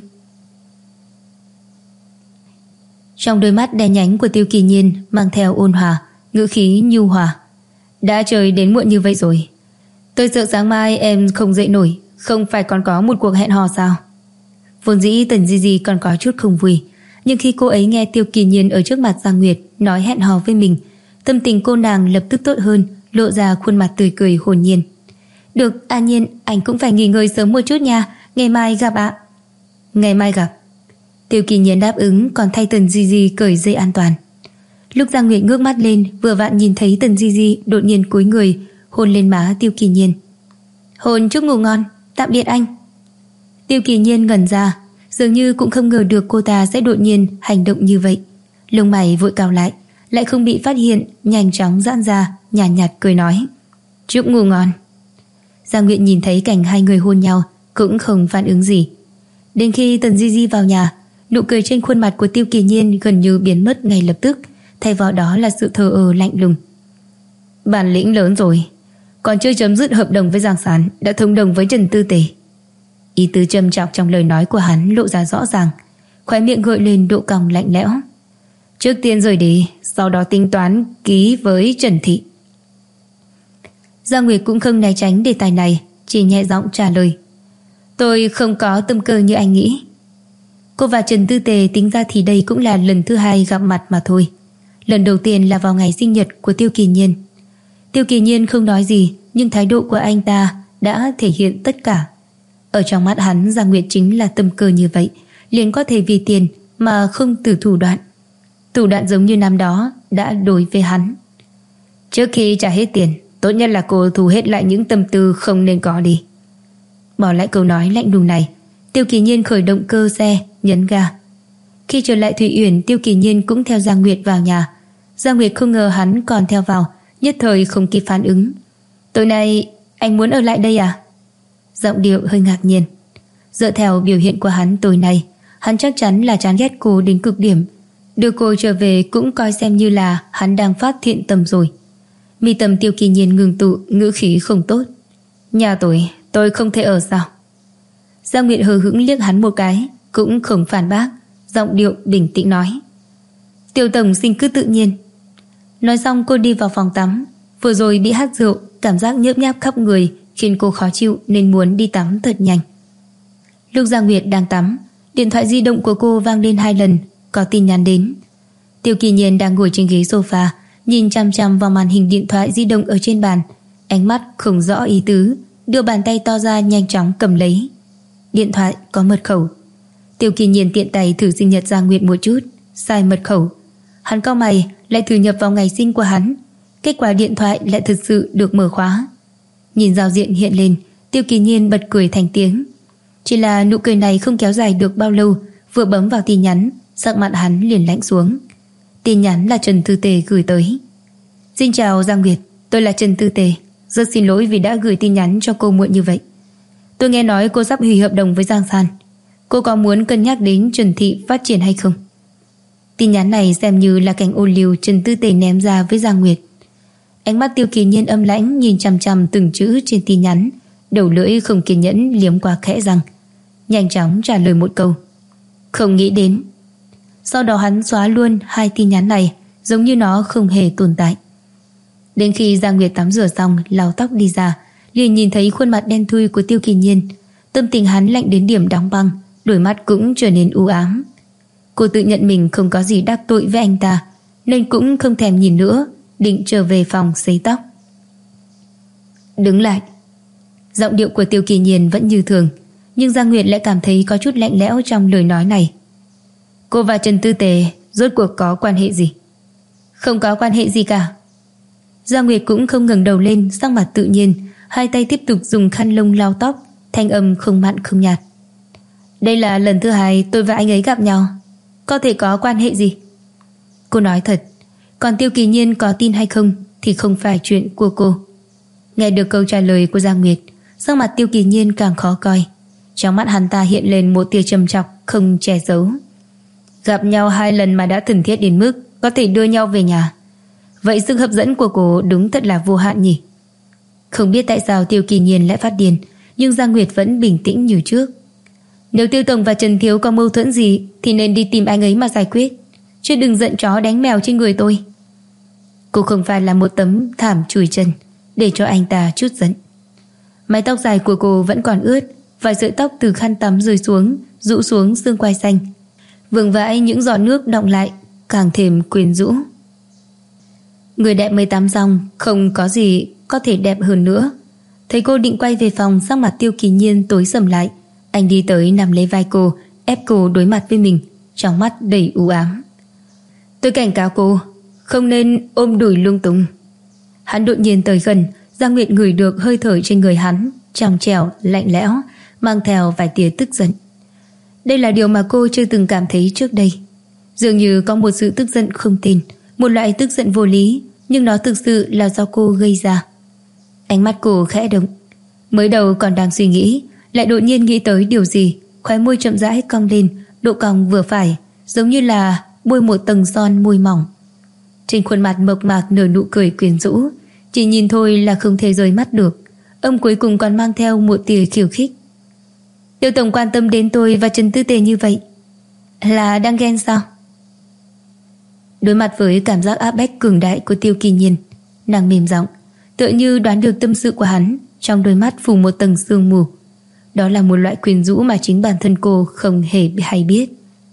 Trong đôi mắt đen nhánh của Tiêu Kỳ Nhiên mang theo ôn hòa, ngữ khí nhu hòa. Đã trời đến muộn như vậy rồi, tôi sợ sáng mai em không dậy nổi, không phải còn có một cuộc hẹn hò sao? Vốn dĩ Tần Di Di còn có chút không vui, nhưng khi cô ấy nghe Tiêu Kỳ Nhiên ở trước mặt Giang Nguyệt nói hẹn hò với mình, tâm tình cô nàng lập tức tốt hơn, lộ ra khuôn mặt tươi cười hồn nhiên. Được, A Nhiên, anh cũng phải nghỉ ngơi sớm một chút nha, ngày mai gặp ạ. Ngày mai gặp. Tiêu Kỳ Nhiên đáp ứng, còn thay Tần Di Di cởi dây an toàn. Lúc Giang Nguyệt ngước mắt lên, vừa vặn nhìn thấy Tần Di Di đột nhiên cúi người hôn lên má Tiêu Kỳ Nhiên. Hôn chúc ngủ ngon, tạm biệt anh. Tiêu Kỳ Nhiên ngẩn ra, dường như cũng không ngờ được cô ta sẽ đột nhiên hành động như vậy. Lông mày vội cau lại không bị phát hiện, nhanh chóng giãn ra, nhàn nhạt cười nói. Chúc ngủ ngon. Giang Nguyệt nhìn thấy cảnh hai người hôn nhau cũng không phản ứng gì. Đến khi Tần Di Di vào nhà, nụ cười trên khuôn mặt của Tiêu Kỳ Nhiên gần như biến mất ngay lập tức, thay vào đó là sự thờ ơ lạnh lùng. Bản lĩnh lớn rồi, còn chưa chấm dứt hợp đồng với Giang Sán, đã thông đồng với Trần Tư Tề. Ý tứ châm chọc trong lời nói của hắn lộ ra rõ ràng, khóe miệng gợi lên độ cong lạnh lẽo. Trước tiên rời đi, sau đó tính toán ký với Trần Thị. Giang Nguyệt cũng không né tránh đề tài này, chỉ nhẹ giọng trả lời. Tôi không có tâm cơ như anh nghĩ. Cô và Trần Tư Tề tính ra thì đây cũng là lần thứ hai gặp mặt mà thôi. Lần đầu tiên là vào ngày sinh nhật của Tiêu Kỳ Nhiên. Tiêu Kỳ Nhiên không nói gì, nhưng thái độ của anh ta đã thể hiện tất cả. Ở trong mắt hắn, Giang Nguyệt chính là tâm cơ như vậy, liền có thể vì tiền mà không từ thủ đoạn. Thủ đoạn giống như năm đó đã đối với hắn. Trước khi trả hết tiền, tốt nhất là cô thu hết lại những tâm tư không nên có đi. Bỏ lại câu nói lạnh lùng này, Tiêu Kỳ Nhiên khởi động cơ xe, nhấn ga. Khi trở lại Thủy Uyển, Tiêu Kỳ Nhiên cũng theo Giang Nguyệt vào nhà. Giang Nguyệt không ngờ hắn còn theo vào, nhất thời không kịp phản ứng. Tối nay anh muốn ở lại đây à? Giọng điệu hơi ngạc nhiên. Dựa theo biểu hiện của hắn tối nay, hắn chắc chắn là chán ghét cô đến cực điểm. Đưa cô trở về cũng coi xem như là hắn đang phát thiện tâm rồi. Mi tâm Tiêu Kỳ Nhiên ngừng tụ, ngữ khí không tốt. Nhà tôi không thể ở sao? Giang Nguyệt hờ hững liếc hắn một cái, cũng không phản bác, giọng điệu bình tĩnh nói. Tiêu tổng xin cứ tự nhiên. Nói xong cô đi vào phòng tắm. Vừa rồi bị hát rượu, cảm giác nhớp nháp khắp người khiến cô khó chịu nên muốn đi tắm thật nhanh. Lúc Giang Nguyệt đang tắm, điện thoại di động của cô vang lên 2 lần, có tin nhắn đến. Tiêu Kỳ Nhiên đang ngồi trên ghế sofa, nhìn chăm chăm vào màn hình điện thoại di động ở trên bàn, ánh mắt không rõ ý tứ, đưa bàn tay to ra nhanh chóng cầm lấy. Điện thoại có mật khẩu. Tiêu Kỳ Nhiên tiện tay thử sinh nhật Giang Nguyệt một chút, sai mật khẩu. Hắn cau mày, lại thử nhập vào ngày sinh của hắn. Kết quả điện thoại lại thực sự được mở khóa. Nhìn giao diện hiện lên, Tiêu Kỳ Nhiên bật cười thành tiếng. Chỉ là nụ cười này không kéo dài được bao lâu, vừa bấm vào tin nhắn, sắc mặt hắn liền lạnh xuống. Tin nhắn là Trần Tư Tề gửi tới. Xin chào Giang Nguyệt, tôi là Trần Tư Tề. Rất xin lỗi vì đã gửi tin nhắn cho cô muộn như vậy. Tôi nghe nói cô sắp hủy hợp đồng với Giang San. Cô có muốn cân nhắc đến Trần Thị phát triển hay không? Tin nhắn này xem như là cảnh ô liu Trần Tư Tề ném ra với Giang Nguyệt. Ánh mắt Tiêu Kỳ Nhiên âm lãnh nhìn chằm chằm từng chữ trên tin nhắn, đầu lưỡi không kiên nhẫn liếm qua khẽ răng, nhanh chóng trả lời một câu: không nghĩ đến. Sau đó hắn xóa luôn hai tin nhắn này, giống như nó không hề tồn tại. Đến khi Giang Nguyệt tắm rửa xong, lau tóc đi ra, liền nhìn thấy khuôn mặt đen thui của Tiêu Kỳ Nhiên. Tâm tình hắn lạnh đến điểm đóng băng, đôi mắt cũng trở nên u ám. Cô tự nhận mình không có gì đắc tội với anh ta, nên cũng không thèm nhìn nữa, định trở về phòng sấy tóc. Đứng lại. Giọng điệu của Tiêu Kỳ Nhiên vẫn như thường, nhưng Giang Nguyệt lại cảm thấy có chút lạnh lẽo trong lời nói này. Cô và Trần Tư Tề rốt cuộc có quan hệ gì? Không có quan hệ gì cả. Giang Nguyệt cũng không ngẩng đầu lên, sắc mặt tự nhiên, hai tay tiếp tục dùng khăn lông lau tóc, thanh âm không mặn không nhạt. Đây là lần thứ hai tôi và anh ấy gặp nhau, có thể có quan hệ gì? Cô nói thật, còn Tiêu Kỳ Nhiên có tin hay không thì không phải chuyện của cô. Nghe được câu trả lời của Giang Nguyệt, sắc mặt Tiêu Kỳ Nhiên càng khó coi. Trong mắt hắn ta hiện lên một tia trầm trọng không che giấu. Gặp nhau 2 lần mà đã thân thiết đến mức có thể đưa nhau về nhà, vậy sức hấp dẫn của cô đúng thật là vô hạn nhỉ. Không biết tại sao Tiêu Kỳ Nhiên lại phát điên, nhưng Giang Nguyệt vẫn bình tĩnh như trước. Nếu Tiêu Tổng và Trần Thiếu có mâu thuẫn gì thì nên đi tìm anh ấy mà giải quyết, chứ đừng giận chó đánh mèo trên người tôi. Cô không phải là một tấm thảm chùi chân để cho anh ta chút giận. Mái tóc dài của cô vẫn còn ướt, vài sợi tóc từ khăn tắm rơi xuống, rũ xuống xương quai xanh, vương vãi những giọt nước đọng lại, càng thêm quyến rũ. Người đẹp mới tắm xong, không có gì có thể đẹp hơn nữa. Thấy cô định quay về phòng, sắc mặt Tiêu Kỳ Nhiên tối sầm lại. Anh đi tới nắm lấy vai cô, ép cô đối mặt với mình, trong mắt đầy u ám. Tôi cảnh cáo cô, không nên ôm đùi lung tung. Hắn đột nhiên tới gần, Giang Nguyệt ngửi được hơi thở trên người hắn, trong trẻo, lạnh lẽo, mang theo vài tia tức giận. Đây là điều mà cô chưa từng cảm thấy trước đây. Dường như có một sự tức giận không tên, một loại tức giận vô lý, nhưng nó thực sự là do cô gây ra. Ánh mắt cô khẽ động. Mới đầu còn đang suy nghĩ, lại đột nhiên nghĩ tới điều gì, khóe môi chậm rãi cong lên, độ cong vừa phải, giống như là bôi một tầng son môi mỏng. Trên khuôn mặt mộc mạc nở nụ cười quyến rũ, chỉ nhìn thôi là không thể rời mắt được. Âm cuối cùng còn mang theo một tia khiêu khích. Tiêu Tổng quan tâm đến tôi và Trần Tư Tề như vậy, là đang ghen sao? Đối mặt với cảm giác áp bách cường đại của Tiêu Kỳ Nhiên, nàng mềm giọng, tựa như đoán được tâm sự của hắn, trong đôi mắt phủ một tầng sương mù. Đó là một loại quyến rũ mà chính bản thân cô không hề hay biết.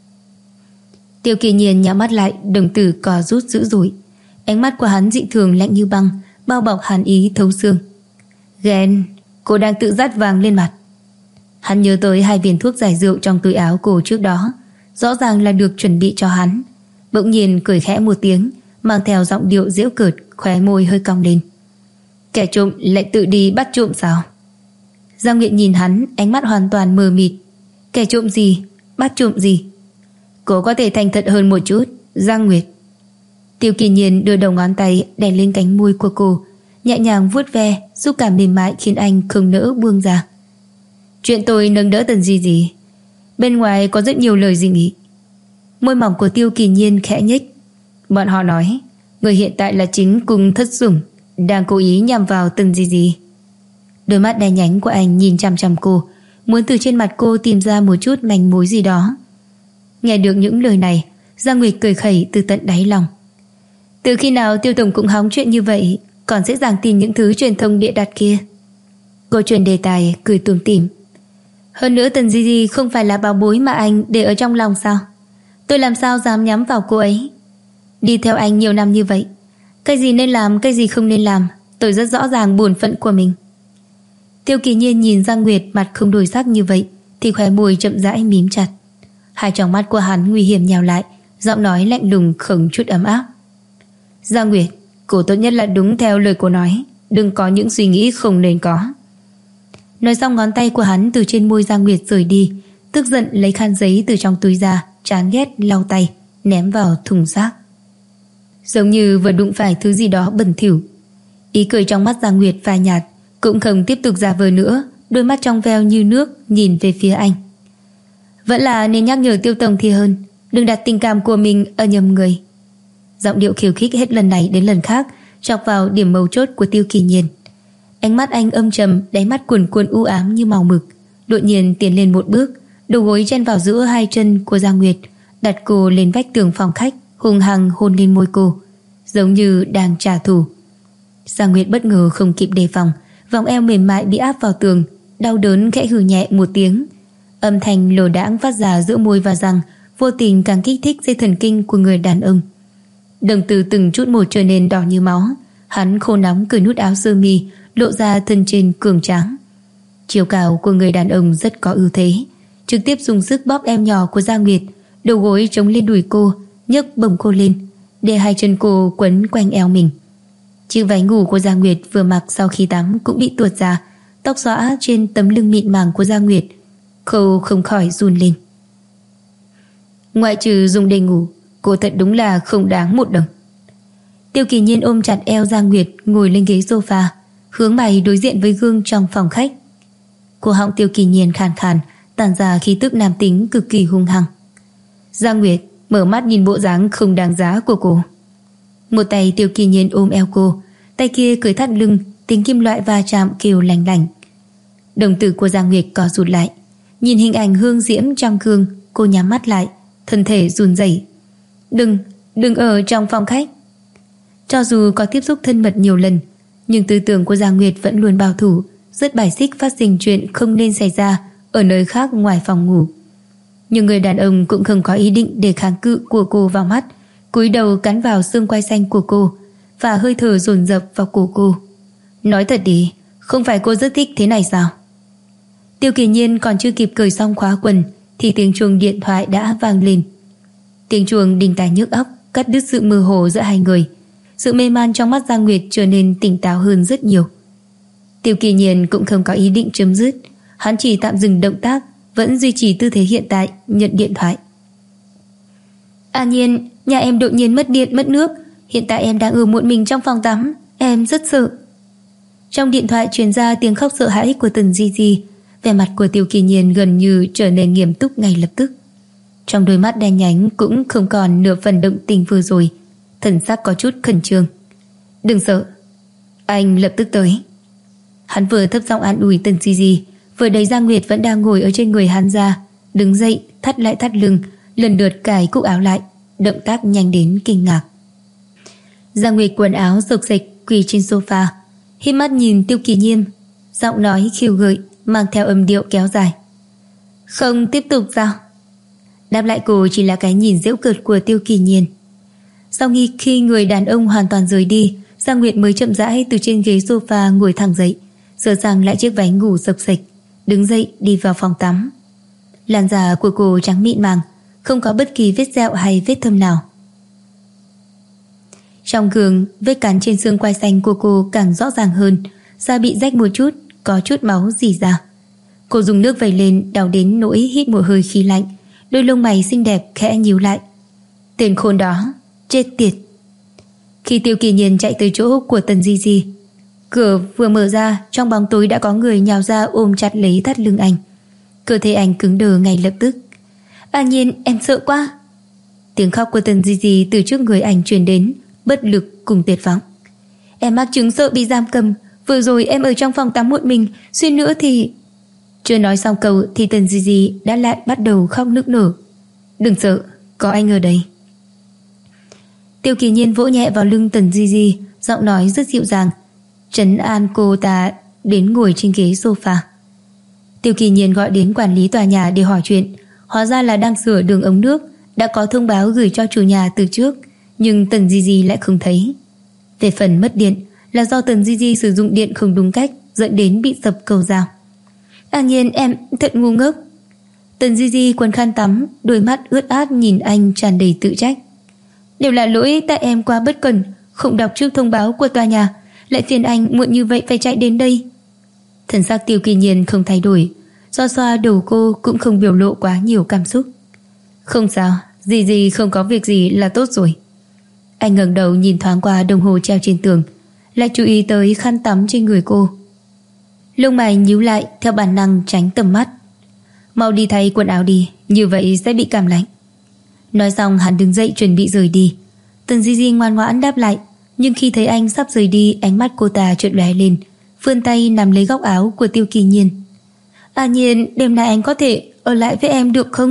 Tiêu Kỳ Nhiên nhắm mắt lại, đồng tử co rút dữ dội. Ánh mắt của hắn dị thường lạnh như băng, bao bọc hàn ý thấu xương. Ghen, cô đang tự dắt vàng lên mặt. Hắn nhớ tới 2 viên thuốc giải rượu trong túi áo cô trước đó, rõ ràng là được chuẩn bị cho hắn. Bỗng nhiên cười khẽ một tiếng, mang theo giọng điệu giễu cợt, khóe môi hơi cong lên. Kẻ trộm lại tự đi bắt trộm sao? Giang Nguyệt nhìn hắn, ánh mắt hoàn toàn mờ mịt. Kẻ trộm gì? Bắt trộm gì? Cô có thể thành thật hơn một chút, Giang Nguyệt. Tiêu Kỳ Nhiên đưa đầu ngón tay đè lên cánh môi của cô, nhẹ nhàng vuốt ve, xúc cảm mềm mại khiến anh không nỡ buông ra. Chuyện tôi nâng đỡ Tần Di gì, bên ngoài có rất nhiều lời dị nghị. Môi mỏng của Tiêu Kỳ Nhiên khẽ nhếch. Bọn họ nói người hiện tại là chính cung thất sủng, đang cố ý nhằm vào Tần Di gì. Đôi mắt đen nhánh của anh nhìn chằm chằm cô, muốn từ trên mặt cô tìm ra một chút manh mối gì đó. Nghe được những lời này, Giang Nguyệt cười khẩy từ tận đáy lòng. Từ khi nào Tiêu Tổng cũng hóng chuyện như vậy, còn dễ dàng tin những thứ truyền thông bịa đặt kia? Cô chuyển đề tài, cười tủm tỉm. Hơn nữa Tần Di Di không phải là bảo bối mà anh để ở trong lòng sao? Tôi làm sao dám nhắm vào cô ấy? Đi theo anh nhiều năm như vậy, cái gì nên làm, cái gì không nên làm, tôi rất rõ ràng bổn phận của mình. Tiêu Kỳ Nhiên nhìn Giang Nguyệt mặt không đổi sắc như vậy, thì khóe môi chậm rãi mím chặt. Hai tròng mắt của hắn nguy hiểm nhào lại, giọng nói lạnh lùng không chút ấm áp. Giang Nguyệt, cô tốt nhất là đúng theo lời cô nói, đừng có những suy nghĩ không nên có. Nói xong, ngón tay của hắn từ trên môi Giang Nguyệt rời đi, tức giận lấy khăn giấy từ trong túi ra, chán ghét lau tay, ném vào thùng rác. giống như vừa đụng phải thứ gì đó bẩn thỉu. Ý cười trong mắt Giang Nguyệt phai nhạt, cũng không tiếp tục giả vờ nữa, đôi mắt trong veo như nước nhìn về phía anh. Vẫn là nên nhắc nhở Tiêu tổng thì hơn, đừng đặt tình cảm của mình ở nhầm người. Giọng điệu khiêu khích hết lần này đến lần khác chọc vào điểm mấu chốt của Tiêu Kỳ Nhiên. Ánh mắt anh âm trầm, đáy mắt cuồn cuộn u ám như màu mực, đột nhiên tiến lên một bước, đầu gối chen vào giữa hai chân của Giang Nguyệt, đặt cô lên vách tường phòng khách, hung hăng hôn lên môi cô, giống như đang trả thù. Giang Nguyệt bất ngờ không kịp đề phòng, vòng eo mềm mại bị áp vào tường, đau đớn khẽ hừ nhẹ một tiếng. Âm thanh lồ đãng phát ra giữa môi và răng, vô tình càng kích thích dây thần kinh của người đàn ông. Đồng tử từng chút một trở nên đỏ như máu, hắn khô nóng cởi nút áo sơ mi, lộ ra thân trên cường tráng. Chiều cao của người đàn ông rất có ưu thế, trực tiếp dùng sức bóp eo nhỏ của Giang Nguyệt, đầu gối chống lên đùi cô, nhấc bổng cô lên, để hai chân cô quấn quanh eo mình. Chiếc váy ngủ của Giang Nguyệt vừa mặc sau khi tắm cũng bị tuột ra, tóc xõa trên tấm lưng mịn màng của Giang Nguyệt. Cô không khỏi run lên. Ngoại trừ dùng để ngủ, cô thật đúng là không đáng một đồng. Tiêu Kỳ Nhiên ôm chặt eo Giang Nguyệt, ngồi lên ghế sofa, hướng mày đối diện với gương trong phòng khách. Cổ họng Tiêu Kỳ Nhiên khàn khàn, tản ra khí tức nam tính cực kỳ hung hăng. Giang Nguyệt mở mắt nhìn bộ dáng không đáng giá của cô. Một tay Tiêu Kỳ Nhiên ôm eo cô, tay kia cởi thắt lưng, tiếng kim loại va chạm kêu lành lành. Đồng tử của Giang Nguyệt co rụt lại, nhìn hình ảnh hương diễm trong gương, cô nhắm mắt lại, thân thể run rẩy. Đừng ở trong phòng khách. Cho dù có tiếp xúc thân mật nhiều lần, nhưng tư tưởng của Giang Nguyệt vẫn luôn bảo thủ, rất bài xích phát sinh chuyện không nên xảy ra ở nơi khác ngoài phòng ngủ. Nhưng người đàn ông cũng không có ý định để kháng cự của cô vào mắt, cúi đầu cắn vào xương quai xanh của cô và hơi thở dồn dập vào cổ cô. Nói thật đi, không phải cô rất thích thế này sao? Tiêu Kỳ Nhiên còn chưa kịp cởi xong khóa quần thì tiếng chuông điện thoại đã vang lên. Tiếng chuông đinh tai nhức óc, cắt đứt sự mơ hồ giữa hai người. Sự mê man trong mắt Giang Nguyệt trở nên tỉnh táo hơn rất nhiều. Tiêu Kỳ Nhiên cũng không có ý định chấm dứt, hắn chỉ tạm dừng động tác, vẫn duy trì tư thế hiện tại, nhận điện thoại. Nhiên, nhà em đột nhiên mất điện mất nước, hiện tại em đang ở một mình trong phòng tắm, em rất sợ. Trong điện thoại truyền ra tiếng khóc sợ hãi của Tần Di Di, vẻ mặt của Tiêu Kỳ Nhiên gần như trở nên nghiêm túc ngay lập tức. Trong đôi mắt đen nhánh cũng không còn nửa phần động tình vừa rồi, thần sắc có chút khẩn trương. Đừng sợ, anh lập tức tới. Hắn vừa thấp giọng an ủi Tần Di Di, vừa đẩy Giang Nguyệt vẫn đang ngồi ở trên người hắn ra, đứng dậy thắt lại thắt lưng, lần lượt cài cúc áo lại, động tác nhanh đến kinh ngạc. Giang Nguyệt quần áo rộc rịch quỳ trên sofa, híp mắt nhìn Tiêu Kỳ Nhiên, giọng nói khiêu gợi mang theo âm điệu kéo dài. Không tiếp tục sao? Đáp lại cô chỉ là cái nhìn giễu cợt của Tiêu Kỳ Nhiên. Sau khi người đàn ông hoàn toàn rời đi, Giang Nguyệt mới chậm rãi từ trên ghế sofa ngồi thẳng dậy, sửa sang lại chiếc váy ngủ rộc rịch, đứng dậy đi vào phòng tắm. Làn da của cô trắng mịn màng, không có bất kỳ vết sẹo hay vết thâm nào. Trong gương, vết cắn trên xương quai xanh của cô càng rõ ràng hơn, da bị rách một chút, có chút máu rỉ ra. Cô dùng nước vẩy lên, đau đến nỗi hít một hơi khí lạnh, đôi lông mày xinh đẹp khẽ nhíu lại. Tên khốn đó, chết tiệt. Khi Tiêu Kỳ Nhiên chạy tới chỗ của Tần Di Di, cửa vừa mở ra, trong bóng tối đã có người nhào ra ôm chặt lấy thắt lưng anh. Cơ thể anh cứng đờ ngay lập tức. Nhiên, em sợ quá. Tiếng khóc của Tần Di Di từ trước người anh truyền đến, bất lực cùng tuyệt vọng. Em mắc chứng sợ bị giam cầm, vừa rồi em ở trong phòng tắm một mình, suýt nữa thì... Chưa nói xong câu thì Tần Di Di đã lại bắt đầu khóc nức nở. Đừng sợ, có anh ở đây. Tiêu Kỳ Nhiên vỗ nhẹ vào lưng Tần Di Di, giọng nói rất dịu dàng, trấn an cô ta đến ngồi trên ghế sofa. Tiêu Kỳ Nhiên gọi đến quản lý tòa nhà để hỏi chuyện, hóa ra là đang sửa đường ống nước, đã có thông báo gửi cho chủ nhà từ trước, nhưng Tần Di Di lại không thấy. Về phần mất điện là do Tần Di Di sử dụng điện không đúng cách, dẫn đến bị sập cầu rào. Nhiên, em thật ngu ngốc. Tần Di Di quấn khăn tắm, đôi mắt ướt át nhìn anh tràn đầy tự trách. Đều là lỗi tại em quá bất cẩn, không đọc trước thông báo của tòa nhà, lại phiền anh muộn như vậy phải chạy đến đây. Thần sắc Tiêu Kỳ Nhiên không thay đổi, xoa xoa đầu cô cũng không biểu lộ quá nhiều cảm xúc. Không sao, Di Di không có việc gì là tốt rồi. Anh ngẩng đầu nhìn thoáng qua đồng hồ treo trên tường, lại chú ý tới khăn tắm trên người cô. Lông mày nhíu lại theo bản năng tránh tầm mắt. Mau đi thay quần áo đi, như vậy sẽ bị cảm lạnh. Nói xong hắn đứng dậy chuẩn bị rời đi. Tần Di Di ngoan ngoãn đáp lại, nhưng khi thấy anh sắp rời đi, ánh mắt cô ta chợt lóe lên, vươn tay nắm lấy góc áo của Tiêu Kỳ Nhiên. Nhiên, đêm nay anh có thể ở lại với em được không?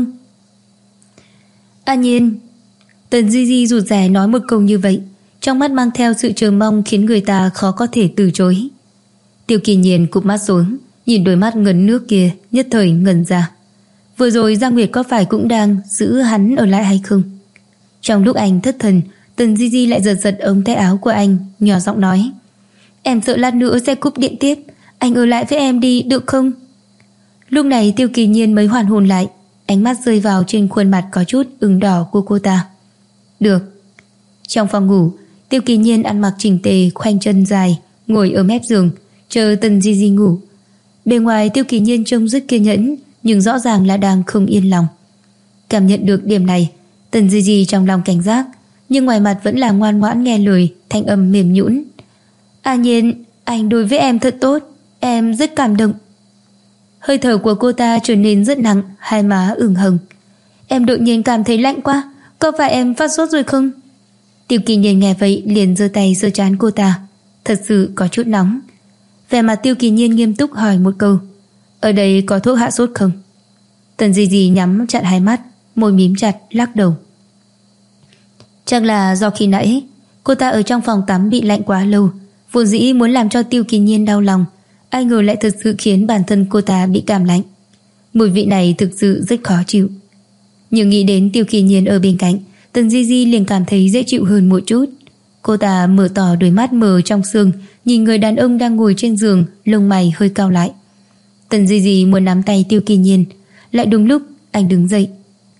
Nhiên. Tần Di Di rụt rè nói một câu như vậy, trong mắt mang theo sự chờ mong khiến người ta khó có thể từ chối. Tiêu Kỳ Nhiên cụp mắt xuống, nhìn đôi mắt ngấn nước kia, nhất thời ngẩn ra. Vừa rồi Giang Nguyệt có phải cũng đang giữ hắn ở lại hay không? Trong lúc anh thất thần, Tần Di Di lại giật giật ống tay áo của anh, nhỏ giọng nói: Em sợ lát nữa sẽ cúp điện tiếp, anh ở lại với em đi được không? Lúc này Tiêu Kỳ Nhiên mới hoàn hồn lại, ánh mắt rơi vào trên khuôn mặt có chút ửng đỏ của cô ta. Được. Trong phòng ngủ, Tiêu Kỳ Nhiên ăn mặc chỉnh tề, khoanh chân dài, ngồi ở mép giường, chờ Tần Di Di ngủ. Bề ngoài Tiêu Kỳ Nhiên trông rất kiên nhẫn, nhưng rõ ràng là đang không yên lòng. Cảm nhận được điểm này, Tần Di Di trong lòng cảnh giác, nhưng ngoài mặt vẫn là ngoan ngoãn nghe lời, thanh âm mềm nhũn. Nhiên, anh đối với em thật tốt, em rất cảm động. Hơi thở của cô ta trở nên rất nặng, hai má ửng hồng. Em đột nhiên cảm thấy lạnh quá, có phải em phát sốt rồi không? Tiêu Kỳ Nhiên nghe vậy liền giơ tay sờ trán cô ta, thật sự có chút nóng. Vẻ mặt Tiêu Kỳ Nhiên nghiêm túc hỏi một câu: Ở đây có thuốc hạ sốt không? Tần Di Di nhắm chặt hai mắt, môi mím chặt, lắc đầu. Chắc là do khi nãy cô ta ở trong phòng tắm bị lạnh quá lâu, vốn dĩ muốn làm cho Tiêu Kỳ Nhiên đau lòng, ai ngờ lại thực sự khiến bản thân cô ta bị cảm lạnh. Mùi vị này thực sự rất khó chịu. Nhưng nghĩ đến Tiêu Kỳ Nhiên ở bên cạnh, Tần Di Di liền cảm thấy dễ chịu hơn một chút. Cô ta mở to đôi mắt mờ trong sương, nhìn người đàn ông đang ngồi trên giường, lông mày hơi cau lại. Tần Di Di muốn nắm tay Tiêu Kỳ Nhiên, lại đúng lúc anh đứng dậy.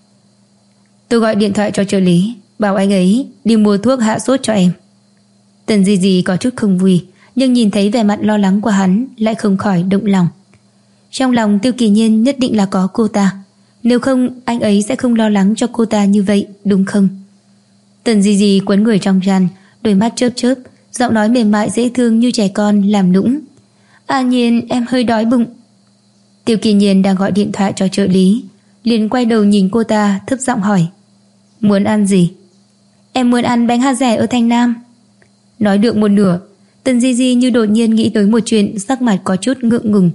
Tôi gọi điện thoại cho trợ lý, bảo anh ấy đi mua thuốc hạ sốt cho em. Tần Di Di có chút không vui, nhưng nhìn thấy vẻ mặt lo lắng của hắn lại không khỏi động lòng. Trong lòng Tiêu Kỳ Nhiên nhất định là có cô ta, nếu không anh ấy sẽ không lo lắng cho cô ta như vậy, đúng không? Tần Di Di quấn người trong chăn, đôi mắt chớp chớp, giọng nói mềm mại dễ thương như trẻ con làm nũng. Nhiên, em hơi đói bụng. Tiêu Kỳ Nhiên đang gọi điện thoại cho trợ lý, liền quay đầu nhìn cô ta, thấp giọng hỏi: Muốn ăn gì? Em muốn ăn bánh hạt dẻ ở Thành Nam. Nói được một nửa, Tần Di Di như đột nhiên nghĩ tới một chuyện, sắc mặt có chút ngượng ngùng.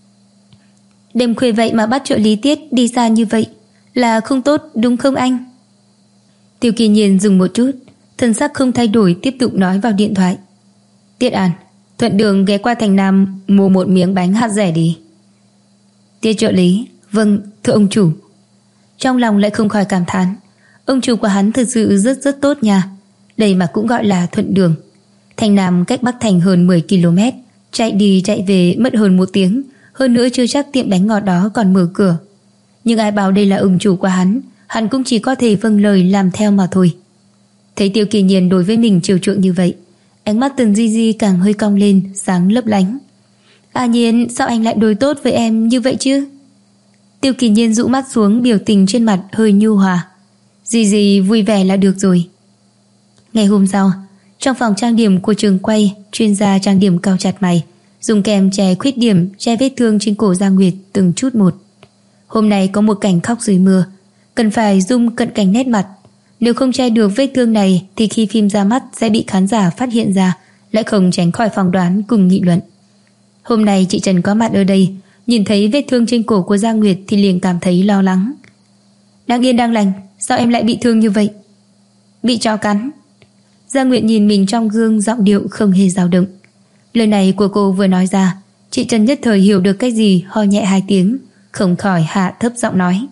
Đêm khuya vậy mà bắt trợ lý Tiết đi xa như vậy là không tốt đúng không anh? Tiêu Kỳ Nhiên dừng một chút, thần sắc không thay đổi, tiếp tục nói vào điện thoại. Tiết An, thuận đường ghé qua Thành Nam mua một miếng bánh hạt dẻ đi. Tiết trợ lý: Vâng, thưa ông chủ. Trong lòng lại không khỏi cảm thán, ông chủ của hắn thật sự rất tốt nha. Đây mà cũng gọi là thuận đường. Thành Nam cách Bắc Thành hơn 10 km, chạy đi chạy về mất hơn 1 tiếng, hơn nữa chưa chắc tiệm bánh ngọt đó còn mở cửa. Nhưng ai bảo đây là ông chủ của hắn cũng chỉ có thể vâng lời làm theo mà thôi. Thấy Tiêu Kỳ Nhiên đối với mình chiều chuộng như vậy, ánh mắt Tần Di Di càng hơi cong lên, sáng lấp lánh. Nhiên, sao anh lại đối tốt với em như vậy chứ? Tiêu Kỳ Nhiên dụ mắt xuống, biểu tình trên mặt hơi nhu hòa. Di Di vui vẻ là được rồi. Ngày hôm sau, trong phòng trang điểm của trường quay, chuyên gia trang điểm cau chặt mày, dùng kem che khuyết điểm, che vết thương trên cổ Giang Nguyệt từng chút một. Hôm nay có một cảnh khóc dưới mưa, cần phải zoom cận cảnh nét mặt. Nếu không che được vết thương này thì khi phim ra mắt sẽ bị khán giả phát hiện ra, lại không tránh khỏi phỏng đoán cùng nghị luận. Hôm nay chị Trần có mặt ở đây, nhìn thấy vết thương trên cổ của Giang Nguyệt thì liền cảm thấy lo lắng. Đang yên đang lành, sao em lại bị thương như vậy? Bị chó cắn. Giang Nguyệt nhìn mình trong gương, giọng điệu không hề dao động. Lời này của cô vừa nói ra, chị Trần nhất thời hiểu được cái gì, ho nhẹ 2 tiếng, không khỏi hạ thấp giọng nói: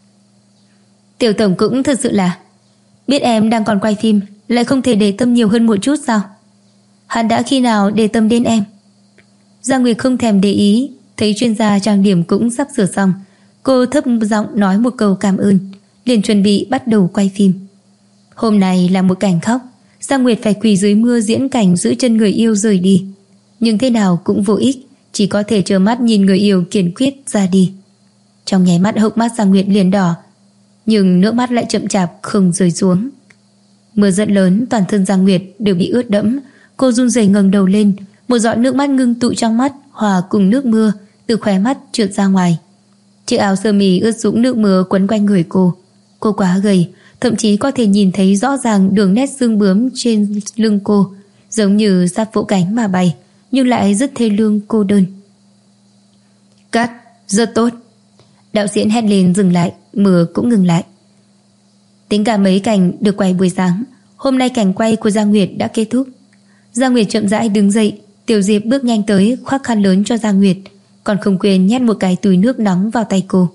Tiểu tổng cũng thật sự là biết em đang còn quay phim, lại không thể để tâm nhiều hơn một chút sao? Hắn đã khi nào để tâm đến em? Giang Nguyệt không thèm để ý, thấy chuyên gia trang điểm cũng sắp sửa xong, cô thấp giọng nói một câu cảm ơn, liền chuẩn bị bắt đầu quay phim. Hôm nay là một cảnh khóc, Giang Nguyệt phải quỳ dưới mưa diễn cảnh giữ chân người yêu rời đi, nhưng thế nào cũng vô ích, chỉ có thể trơ mắt nhìn người yêu kiên quyết ra đi. Trong nháy mắt hốc mắt Giang Nguyệt liền đỏ, nhưng nước mắt lại chậm chạp không rơi xuống. Mưa rất lớn, toàn thân Giang Nguyệt đều bị ướt đẫm. Cô run rẩy ngẩng đầu lên, một giọt nước mắt ngưng tụ trong mắt hòa cùng nước mưa từ khóe mắt trượt ra ngoài. Chiếc áo sơ mi ướt sũng nước mưa quấn quanh người cô. Cô quá gầy, thậm chí có thể nhìn thấy rõ ràng đường nét xương bướm trên lưng cô, giống như sắp vỗ cánh mà bay, nhưng lại rất thê lương cô đơn. Cắt, rất tốt. Đạo diễn hét lên dừng lại, mưa cũng ngừng lại. Tính cả mấy cảnh được quay buổi sáng, hôm nay cảnh quay của Giang Nguyệt đã kết thúc. Giang Nguyệt chậm rãi đứng dậy, Tiểu Diệp bước nhanh tới khoác khăn lớn cho Giang Nguyệt, còn không quên nhét một cái túi nước nóng vào tay cô.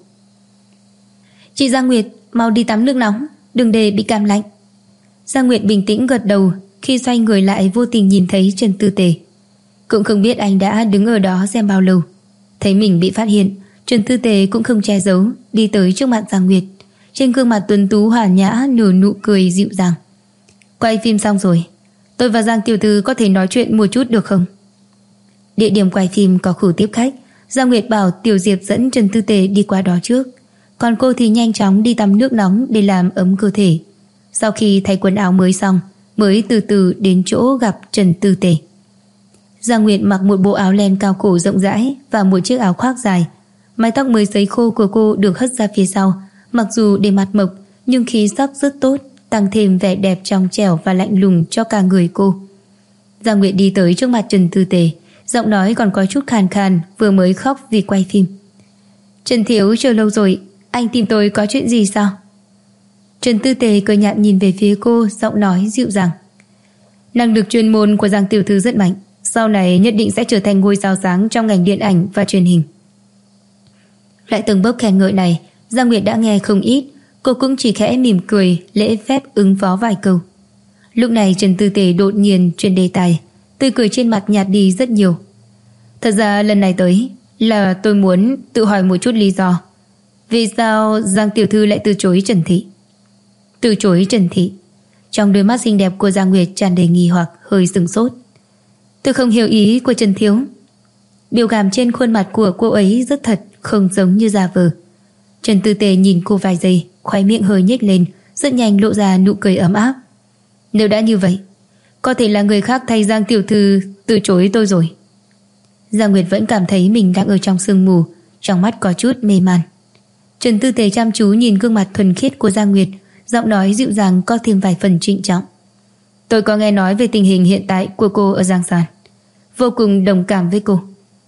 Chị Giang Nguyệt, mau đi tắm nước nóng, đừng để bị cảm lạnh. Giang Nguyệt bình tĩnh gật đầu, khi xoay người lại vô tình nhìn thấy Trần Tư Tề. Cũng không biết anh đã đứng ở đó xem bao lâu. Thấy mình bị phát hiện, Trần Tư Tề cũng không che giấu, đi tới trước mặt Giang Nguyệt. Trên gương mặt tuấn tú hòa nhã nở nụ cười dịu dàng. Quay phim xong rồi, tôi và Giang tiểu thư có thể nói chuyện một chút được không? Địa điểm quay phim có khu tiếp khách. Giang Nguyệt bảo Tiểu Diệp dẫn Trần Tư Tề đi qua đó trước, còn cô thì nhanh chóng đi tắm nước nóng để làm ấm cơ thể. Sau khi thay quần áo mới xong, mới từ từ đến chỗ gặp Trần Tư Tề. Giang Nguyệt mặc một bộ áo len cao cổ rộng rãi và một chiếc áo khoác dài. Mái tóc mới sấy khô của cô được hất ra phía sau, mặc dù để mặt mộc nhưng khí sắc rất tốt, tăng thêm vẻ đẹp trong trẻo và lạnh lùng cho cả người cô. Giang Nguyệt đi tới trước mặt Trần Tư Tề, giọng nói còn có chút khàn khàn, vừa mới khóc vì quay phim. Trần thiếu, chờ lâu rồi, anh tìm tôi có chuyện gì sao? Trần Tư Tề cười nhạt nhìn về phía cô, giọng nói dịu dàng. Năng lực chuyên môn của Giang tiểu thư rất mạnh, sau này nhất định sẽ trở thành ngôi sao sáng trong ngành điện ảnh và truyền hình. Lại từng bốc khen ngợi này, Giang Nguyệt đã nghe không ít, cô cũng chỉ khẽ mỉm cười, lễ phép ứng phó vài câu. Lúc này Trần Tư Tề đột nhiên chuyển đề tài, tươi cười trên mặt nhạt đi rất nhiều. Thật ra lần này tới là tôi muốn tự hỏi một chút lý do. Vì sao Giang tiểu thư lại từ chối Trần thị? Từ chối Trần thị? Trong đôi mắt xinh đẹp của Giang Nguyệt tràn đầy nghi hoặc, hơi sửng sốt. Tôi không hiểu ý của Trần thiếu. Biểu cảm trên khuôn mặt của cô ấy rất thật, không giống như giả vờ. Trần Tư Tề nhìn cô vài giây, khóe miệng hơi nhếch lên, rất nhanh lộ ra nụ cười ấm áp. Nếu đã như vậy, có thể là người khác thay Giang tiểu thư từ chối tôi rồi. Giang Nguyệt vẫn cảm thấy mình đang ở trong sương mù, trong mắt có chút mê man. Trần Tư Tề chăm chú nhìn gương mặt thuần khiết của Giang Nguyệt, giọng nói dịu dàng có thêm vài phần trịnh trọng. Tôi có nghe nói về tình hình hiện tại của cô ở Giang San, vô cùng đồng cảm với cô.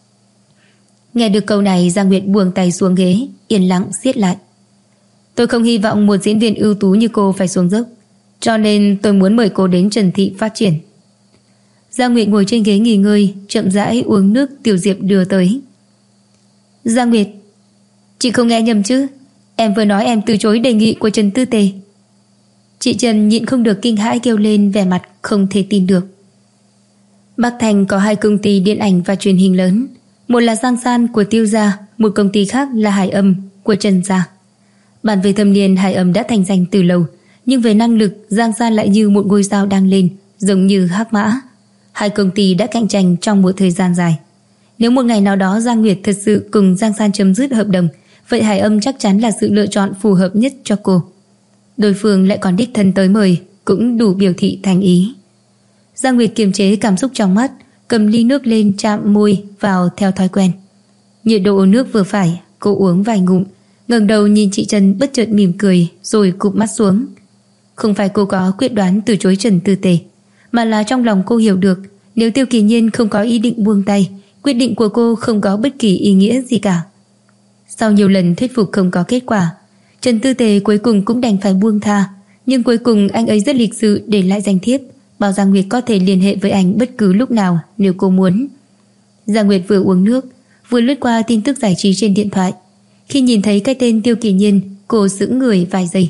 Nghe được câu này, Giang Nguyệt buông tay xuống ghế, yên lặng siết lại. Tôi không hy vọng một diễn viên ưu tú như cô phải xuống dốc, cho nên tôi muốn mời cô đến Trần thị phát triển. Giang Nguyệt ngồi trên ghế nghỉ ngơi, chậm rãi uống nước Tiểu Diệp đưa tới. Giang Nguyệt, chị không nghe nhầm chứ? Em vừa nói em từ chối đề nghị của Trần Tư Tề. Chị Trần nhịn không được kinh hãi kêu lên, vẻ mặt không thể tin được. Bắc Thành có 2 công ty điện ảnh và truyền hình lớn, một là Giang San của Tiêu gia, một công ty khác là Hải Âm của Trần gia. Bàn về thâm niên, Hải Âm đã thành danh từ lâu, nhưng về năng lực, Giang San lại như một ngôi sao đang lên, giống như hắc mã. 2 công ty đã cạnh tranh trong một thời gian dài. Nếu một ngày nào đó Giang Nguyệt thật sự cùng Giang San chấm dứt hợp đồng, vậy Hải Âm chắc chắn là sự lựa chọn phù hợp nhất cho cô. Đối phương lại còn đích thân tới mời, cũng đủ biểu thị thành ý. Giang Nguyệt kiềm chế cảm xúc trong mắt, cầm ly nước lên chạm môi vào theo thói quen. Nhiệt độ nước vừa phải, cô uống vài ngụm, ngẩng đầu nhìn chị Trần bất chợt mỉm cười rồi cụp mắt xuống. Không phải cô có quyết đoán từ chối Trần Tư Tề, mà là trong lòng cô hiểu được, nếu Tiêu Kỳ Nhiên không có ý định buông tay, quyết định của cô không có bất kỳ ý nghĩa gì cả. Sau nhiều lần thuyết phục không có kết quả, Trần Tư Tề cuối cùng cũng đành phải buông tha, nhưng cuối cùng anh ấy rất lịch sự để lại danh thiếp, bảo Giang Nguyệt có thể liên hệ với anh bất cứ lúc nào nếu cô muốn. Giang Nguyệt vừa uống nước, vừa lướt qua tin tức giải trí trên điện thoại. Khi nhìn thấy cái tên Tiêu Kỳ Nhiên, cô sững người vài giây.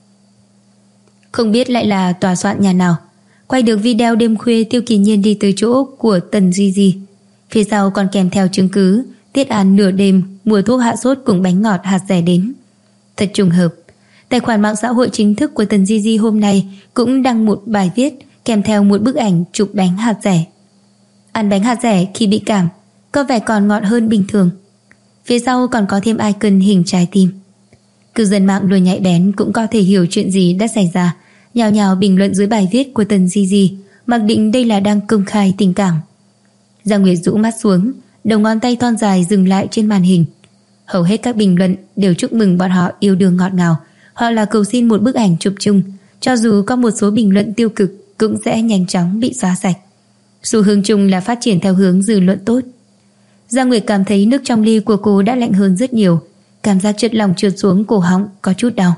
Không biết lại là tòa soạn nhà nào quay được video đêm khuya Tiêu Kỳ Nhiên đi tới chỗ của Tần Di Di. Phía sau còn kèm theo chứng cứ Tiết An nửa đêm mua thuốc hạ sốt cùng bánh ngọt hạt dẻ đến. Thật trùng hợp, tài khoản mạng xã hội chính thức của Tần Di Di hôm nay cũng đăng một bài viết kèm theo một bức ảnh chụp bánh hạt dẻ. Ăn bánh hạt dẻ khi bị cảm có vẻ còn ngọt hơn bình thường. Phía sau còn có thêm icon hình trái tim. Cư dân mạng luôn nhạy bén cũng có thể hiểu chuyện gì đã xảy ra, nhào nhào bình luận dưới bài viết của Tần Di Di, mặc định đây là đang công khai tình cảm. Giang Nguyệt rũ mắt xuống, đầu ngón tay thon dài dừng lại trên màn hình. Hầu hết các bình luận đều chúc mừng bọn họ yêu đương ngọt ngào, hoặc là cầu xin một bức ảnh chụp chung. Cho dù có một số bình luận tiêu cực cũng sẽ nhanh chóng bị xóa sạch. Xu hướng chung là phát triển theo hướng dư luận tốt. Giang Nguyệt cảm thấy nước trong ly của cô đã lạnh hơn rất nhiều, cảm giác chất lỏng trượt xuống cổ họng có chút đau.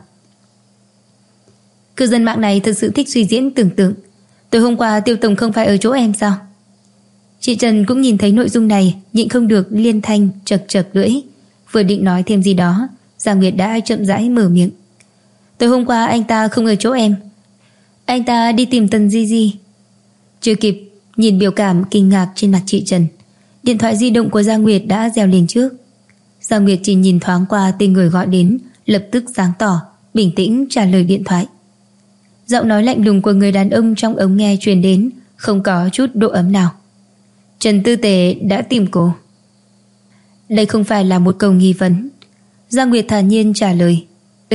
Cư dân mạng này thật sự thích suy diễn tưởng tượng. Tối hôm qua Tiêu Tổng không phải ở chỗ em sao? Chị Trần cũng nhìn thấy nội dung này, nhịn không được liên thanh chật chật lưỡi. Vừa định nói thêm gì đó, Giang Nguyệt đã chậm rãi mở miệng. Tối hôm qua anh ta không ở chỗ em, anh ta đi tìm Tần Di Di. Chưa kịp nhìn biểu cảm kinh ngạc trên mặt chị Trần, điện thoại di động của Giang Nguyệt đã reo lên trước. Giang Nguyệt chỉ nhìn thoáng qua tên người gọi đến, lập tức sáng tỏ, bình tĩnh trả lời điện thoại. Giọng nói lạnh lùng của người đàn ông trong ống nghe truyền đến, không có chút độ ấm nào. Trần Tư Tề đã tìm cô. Đây không phải là một câu nghi vấn. Giang Nguyệt thản nhiên trả lời.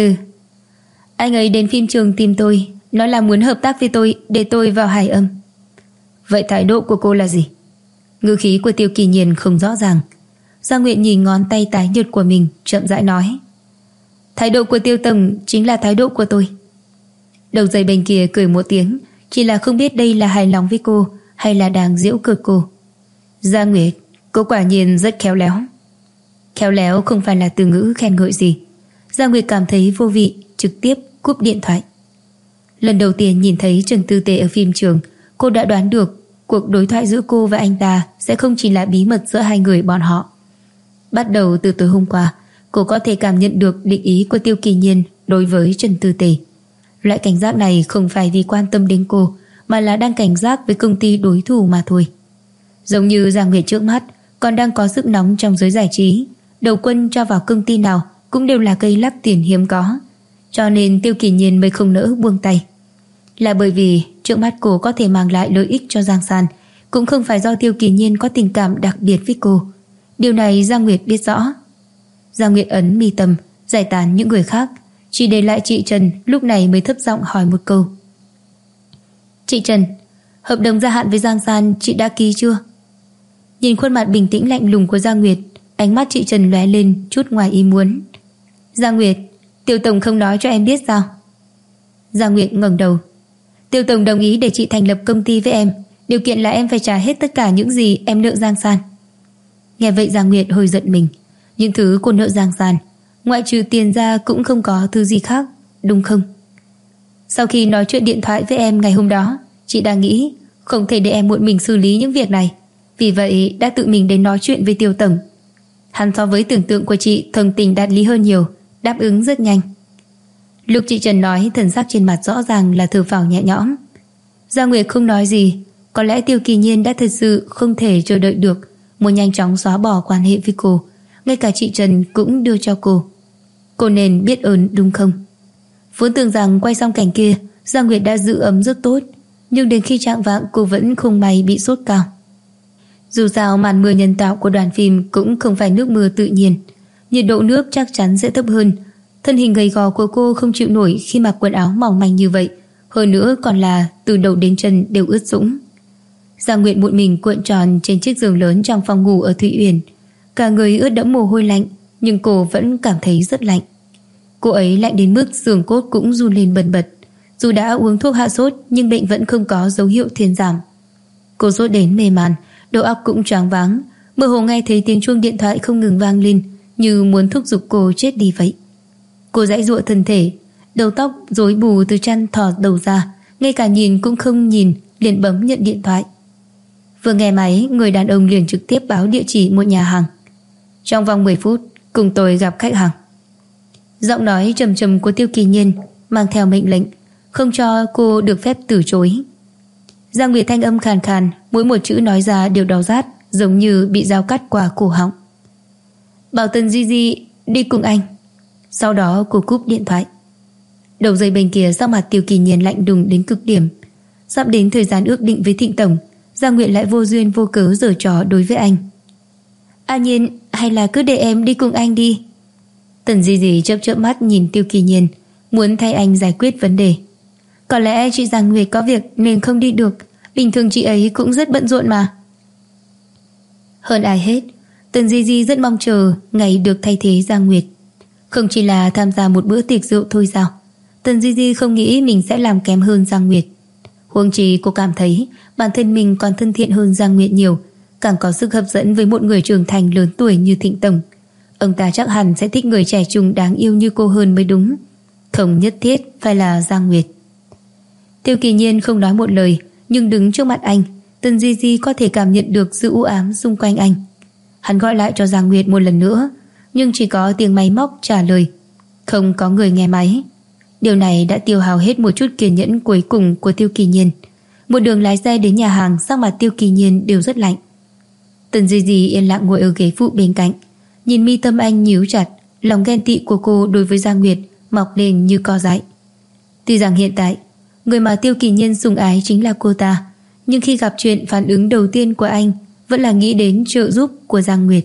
Anh ấy đến phim trường tìm tôi, nói là muốn hợp tác với tôi để tôi vào hài âm. Vậy thái độ của cô là gì? Ngữ khí của Tiêu Kỳ Nhiên không rõ ràng. Giang Nguyệt nhìn ngón tay tái nhợt của mình, chậm rãi nói. Thái độ của Tiêu Tổng chính là thái độ của tôi. Đầu dây bên kia cười một tiếng, chỉ là không biết đây là hài lòng với cô hay là đang giễu cợt cô. Giang Nguyệt, cô quả nhiên rất khéo léo. Khéo léo không phải là từ ngữ khen ngợi gì. Giang Nguyệt cảm thấy vô vị, trực tiếp cúp điện thoại. Lần đầu tiên nhìn thấy Trần Tư Tề ở phim trường, cô đã đoán được cuộc đối thoại giữa cô và anh ta sẽ không chỉ là bí mật giữa hai người bọn họ. Bắt đầu từ tối hôm qua, cô có thể cảm nhận được định ý của Tiêu Kỳ Nhiên đối với Trần Tư Tề. Loại cảnh giác này không phải vì quan tâm đến cô, mà là đang cảnh giác với công ty đối thủ mà thôi. Giống như Giang Nguyệt trước mắt còn đang có sức nóng trong giới giải trí, đầu quân cho vào công ty nào cũng đều là cây lắc tiền hiếm có, cho nên Tiêu Kỳ Nhiên mới không nỡ buông tay. Là bởi vì trước mắt cô có thể mang lại lợi ích cho Giang San, cũng không phải do Tiêu Kỳ Nhiên có tình cảm đặc biệt với cô. Điều này Giang Nguyệt biết rõ. Giang Nguyệt ấn mi tâm, giải tán những người khác, chỉ để lại chị Trần, lúc này mới thấp giọng hỏi một câu. Chị Trần, hợp đồng gia hạn với Giang San chị đã ký chưa? Nhìn khuôn mặt bình tĩnh lạnh lùng của Giang Nguyệt, ánh mắt chị Trần lóe lên chút ngoài ý muốn. Giang Nguyệt, Tiêu Tổng không nói cho em biết sao? Giang Nguyệt ngẩng đầu. Tiêu Tổng đồng ý để chị thành lập công ty với em, điều kiện là em phải trả hết tất cả những gì em nợ Giang San. Nghe vậy Giang Nguyệt hơi giận mình. Những thứ cô nợ Giang San, ngoại trừ tiền ra cũng không có thứ gì khác, đúng không? Sau khi nói chuyện điện thoại với em ngày hôm đó, chị đã nghĩ không thể để em một mình xử lý những việc này, vì vậy đã tự mình đến nói chuyện với Tiêu Tổng. Hắn so với tưởng tượng của chị thông tình đạt lý hơn nhiều, đáp ứng rất nhanh. Lúc chị Trần nói, thần sắc trên mặt rõ ràng là thở phào nhẹ nhõm. Giang Nguyệt không nói gì. Có lẽ Tiêu Kỳ Nhiên đã thật sự không thể chờ đợi được, muốn nhanh chóng xóa bỏ quan hệ với cô. Ngay cả chị Trần cũng đưa cho cô. Cô nên biết ơn đúng không? Vốn tưởng rằng quay xong cảnh kia Giang Nguyệt đã giữ ấm rất tốt, nhưng đến khi chạng vạng cô vẫn không may bị sốt cao. Dù sao màn mưa nhân tạo của đoàn phim cũng không phải nước mưa tự nhiên, nhiệt độ nước chắc chắn sẽ thấp hơn. Thân hình gầy gò của cô không chịu nổi khi mặc quần áo mỏng manh như vậy, hơn nữa còn là từ đầu đến chân đều ướt sũng. Giang Nguyệt một mình cuộn tròn trên chiếc giường lớn trong phòng ngủ ở Thụy Uyển, cả người ướt đẫm mồ hôi lạnh, nhưng cô vẫn cảm thấy rất lạnh. Cô ấy lạnh đến mức xương cốt cũng run lên bần bật. Dù đã uống thuốc hạ sốt nhưng bệnh vẫn không có dấu hiệu thuyên giảm. Cô sốt đến mê man, đầu óc cũng choáng váng, mơ hồ nghe thấy tiếng chuông điện thoại không ngừng vang lên, như muốn thúc giục cô chết đi vậy. Cô giãy giụa thân thể, đầu tóc rối bù từ chăn thò đầu ra, ngay cả nhìn cũng không nhìn, liền bấm nhận điện thoại. Vừa nghe máy, người đàn ông liền trực tiếp báo địa chỉ một nhà hàng. Trong vòng 10 phút cùng tôi gặp khách hàng. Giọng nói trầm trầm của Tiêu Kỳ Nhiên mang theo mệnh lệnh, không cho cô được phép từ chối. Giang Nguyệt thanh âm khàn khàn, mỗi một chữ nói ra đều đau rát, giống như bị dao cắt qua cổ họng. Bảo Tần Di Di đi cùng anh. Sau đó cô cúp điện thoại. Đầu dây bên kia sắc mặt Tiêu Kỳ Nhiên lạnh đùng đến cực điểm. Sắp đến thời gian ước định với Thịnh Tổng, Giang Nguyệt lại vô duyên vô cớ giở trò đối với anh. A Nhiên, hay là cứ để em đi cùng anh đi. Tần Di Di chớp chớp mắt nhìn Tiêu Kỳ Nhiên, muốn thay anh giải quyết vấn đề. Có lẽ chị Giang Nguyệt có việc nên không đi được. Bình thường chị ấy cũng rất bận rộn mà. Hơn ai hết, Tần Di Di rất mong chờ ngày được thay thế Giang Nguyệt. Không chỉ là tham gia một bữa tiệc rượu thôi sao? Tần Di Di không nghĩ mình sẽ làm kém hơn Giang Nguyệt. Huống chi cô cảm thấy bản thân mình còn thân thiện hơn Giang Nguyệt nhiều, càng có sức hấp dẫn với một người trưởng thành lớn tuổi như Thịnh Tổng. Ông ta chắc hẳn sẽ thích người trẻ trung đáng yêu như cô hơn mới đúng. Không nhất thiết phải là Giang Nguyệt. Tiêu Kỳ Nhiên không nói một lời, nhưng đứng trước mặt anh, Tần Di Di có thể cảm nhận được sự u ám xung quanh anh. Hắn gọi lại cho Giang Nguyệt một lần nữa, nhưng chỉ có tiếng máy móc trả lời, không có người nghe máy. Điều này đã tiêu hao hết một chút kiên nhẫn cuối cùng của Tiêu Kỳ Nhiên. Một đường lái xe đến nhà hàng, sắc mặt Tiêu Kỳ Nhiên đều rất lạnh. Tần Di Di yên lặng ngồi ở ghế phụ bên cạnh, nhìn mi tâm anh nhíu chặt, lòng ghen tị của cô đối với Giang Nguyệt mọc lên như co dại. Tuy rằng hiện tại người mà Tiêu Kỳ Nhiên sủng ái chính là cô ta, nhưng khi gặp chuyện, phản ứng đầu tiên của anh vẫn là nghĩ đến trợ giúp của Giang Nguyệt.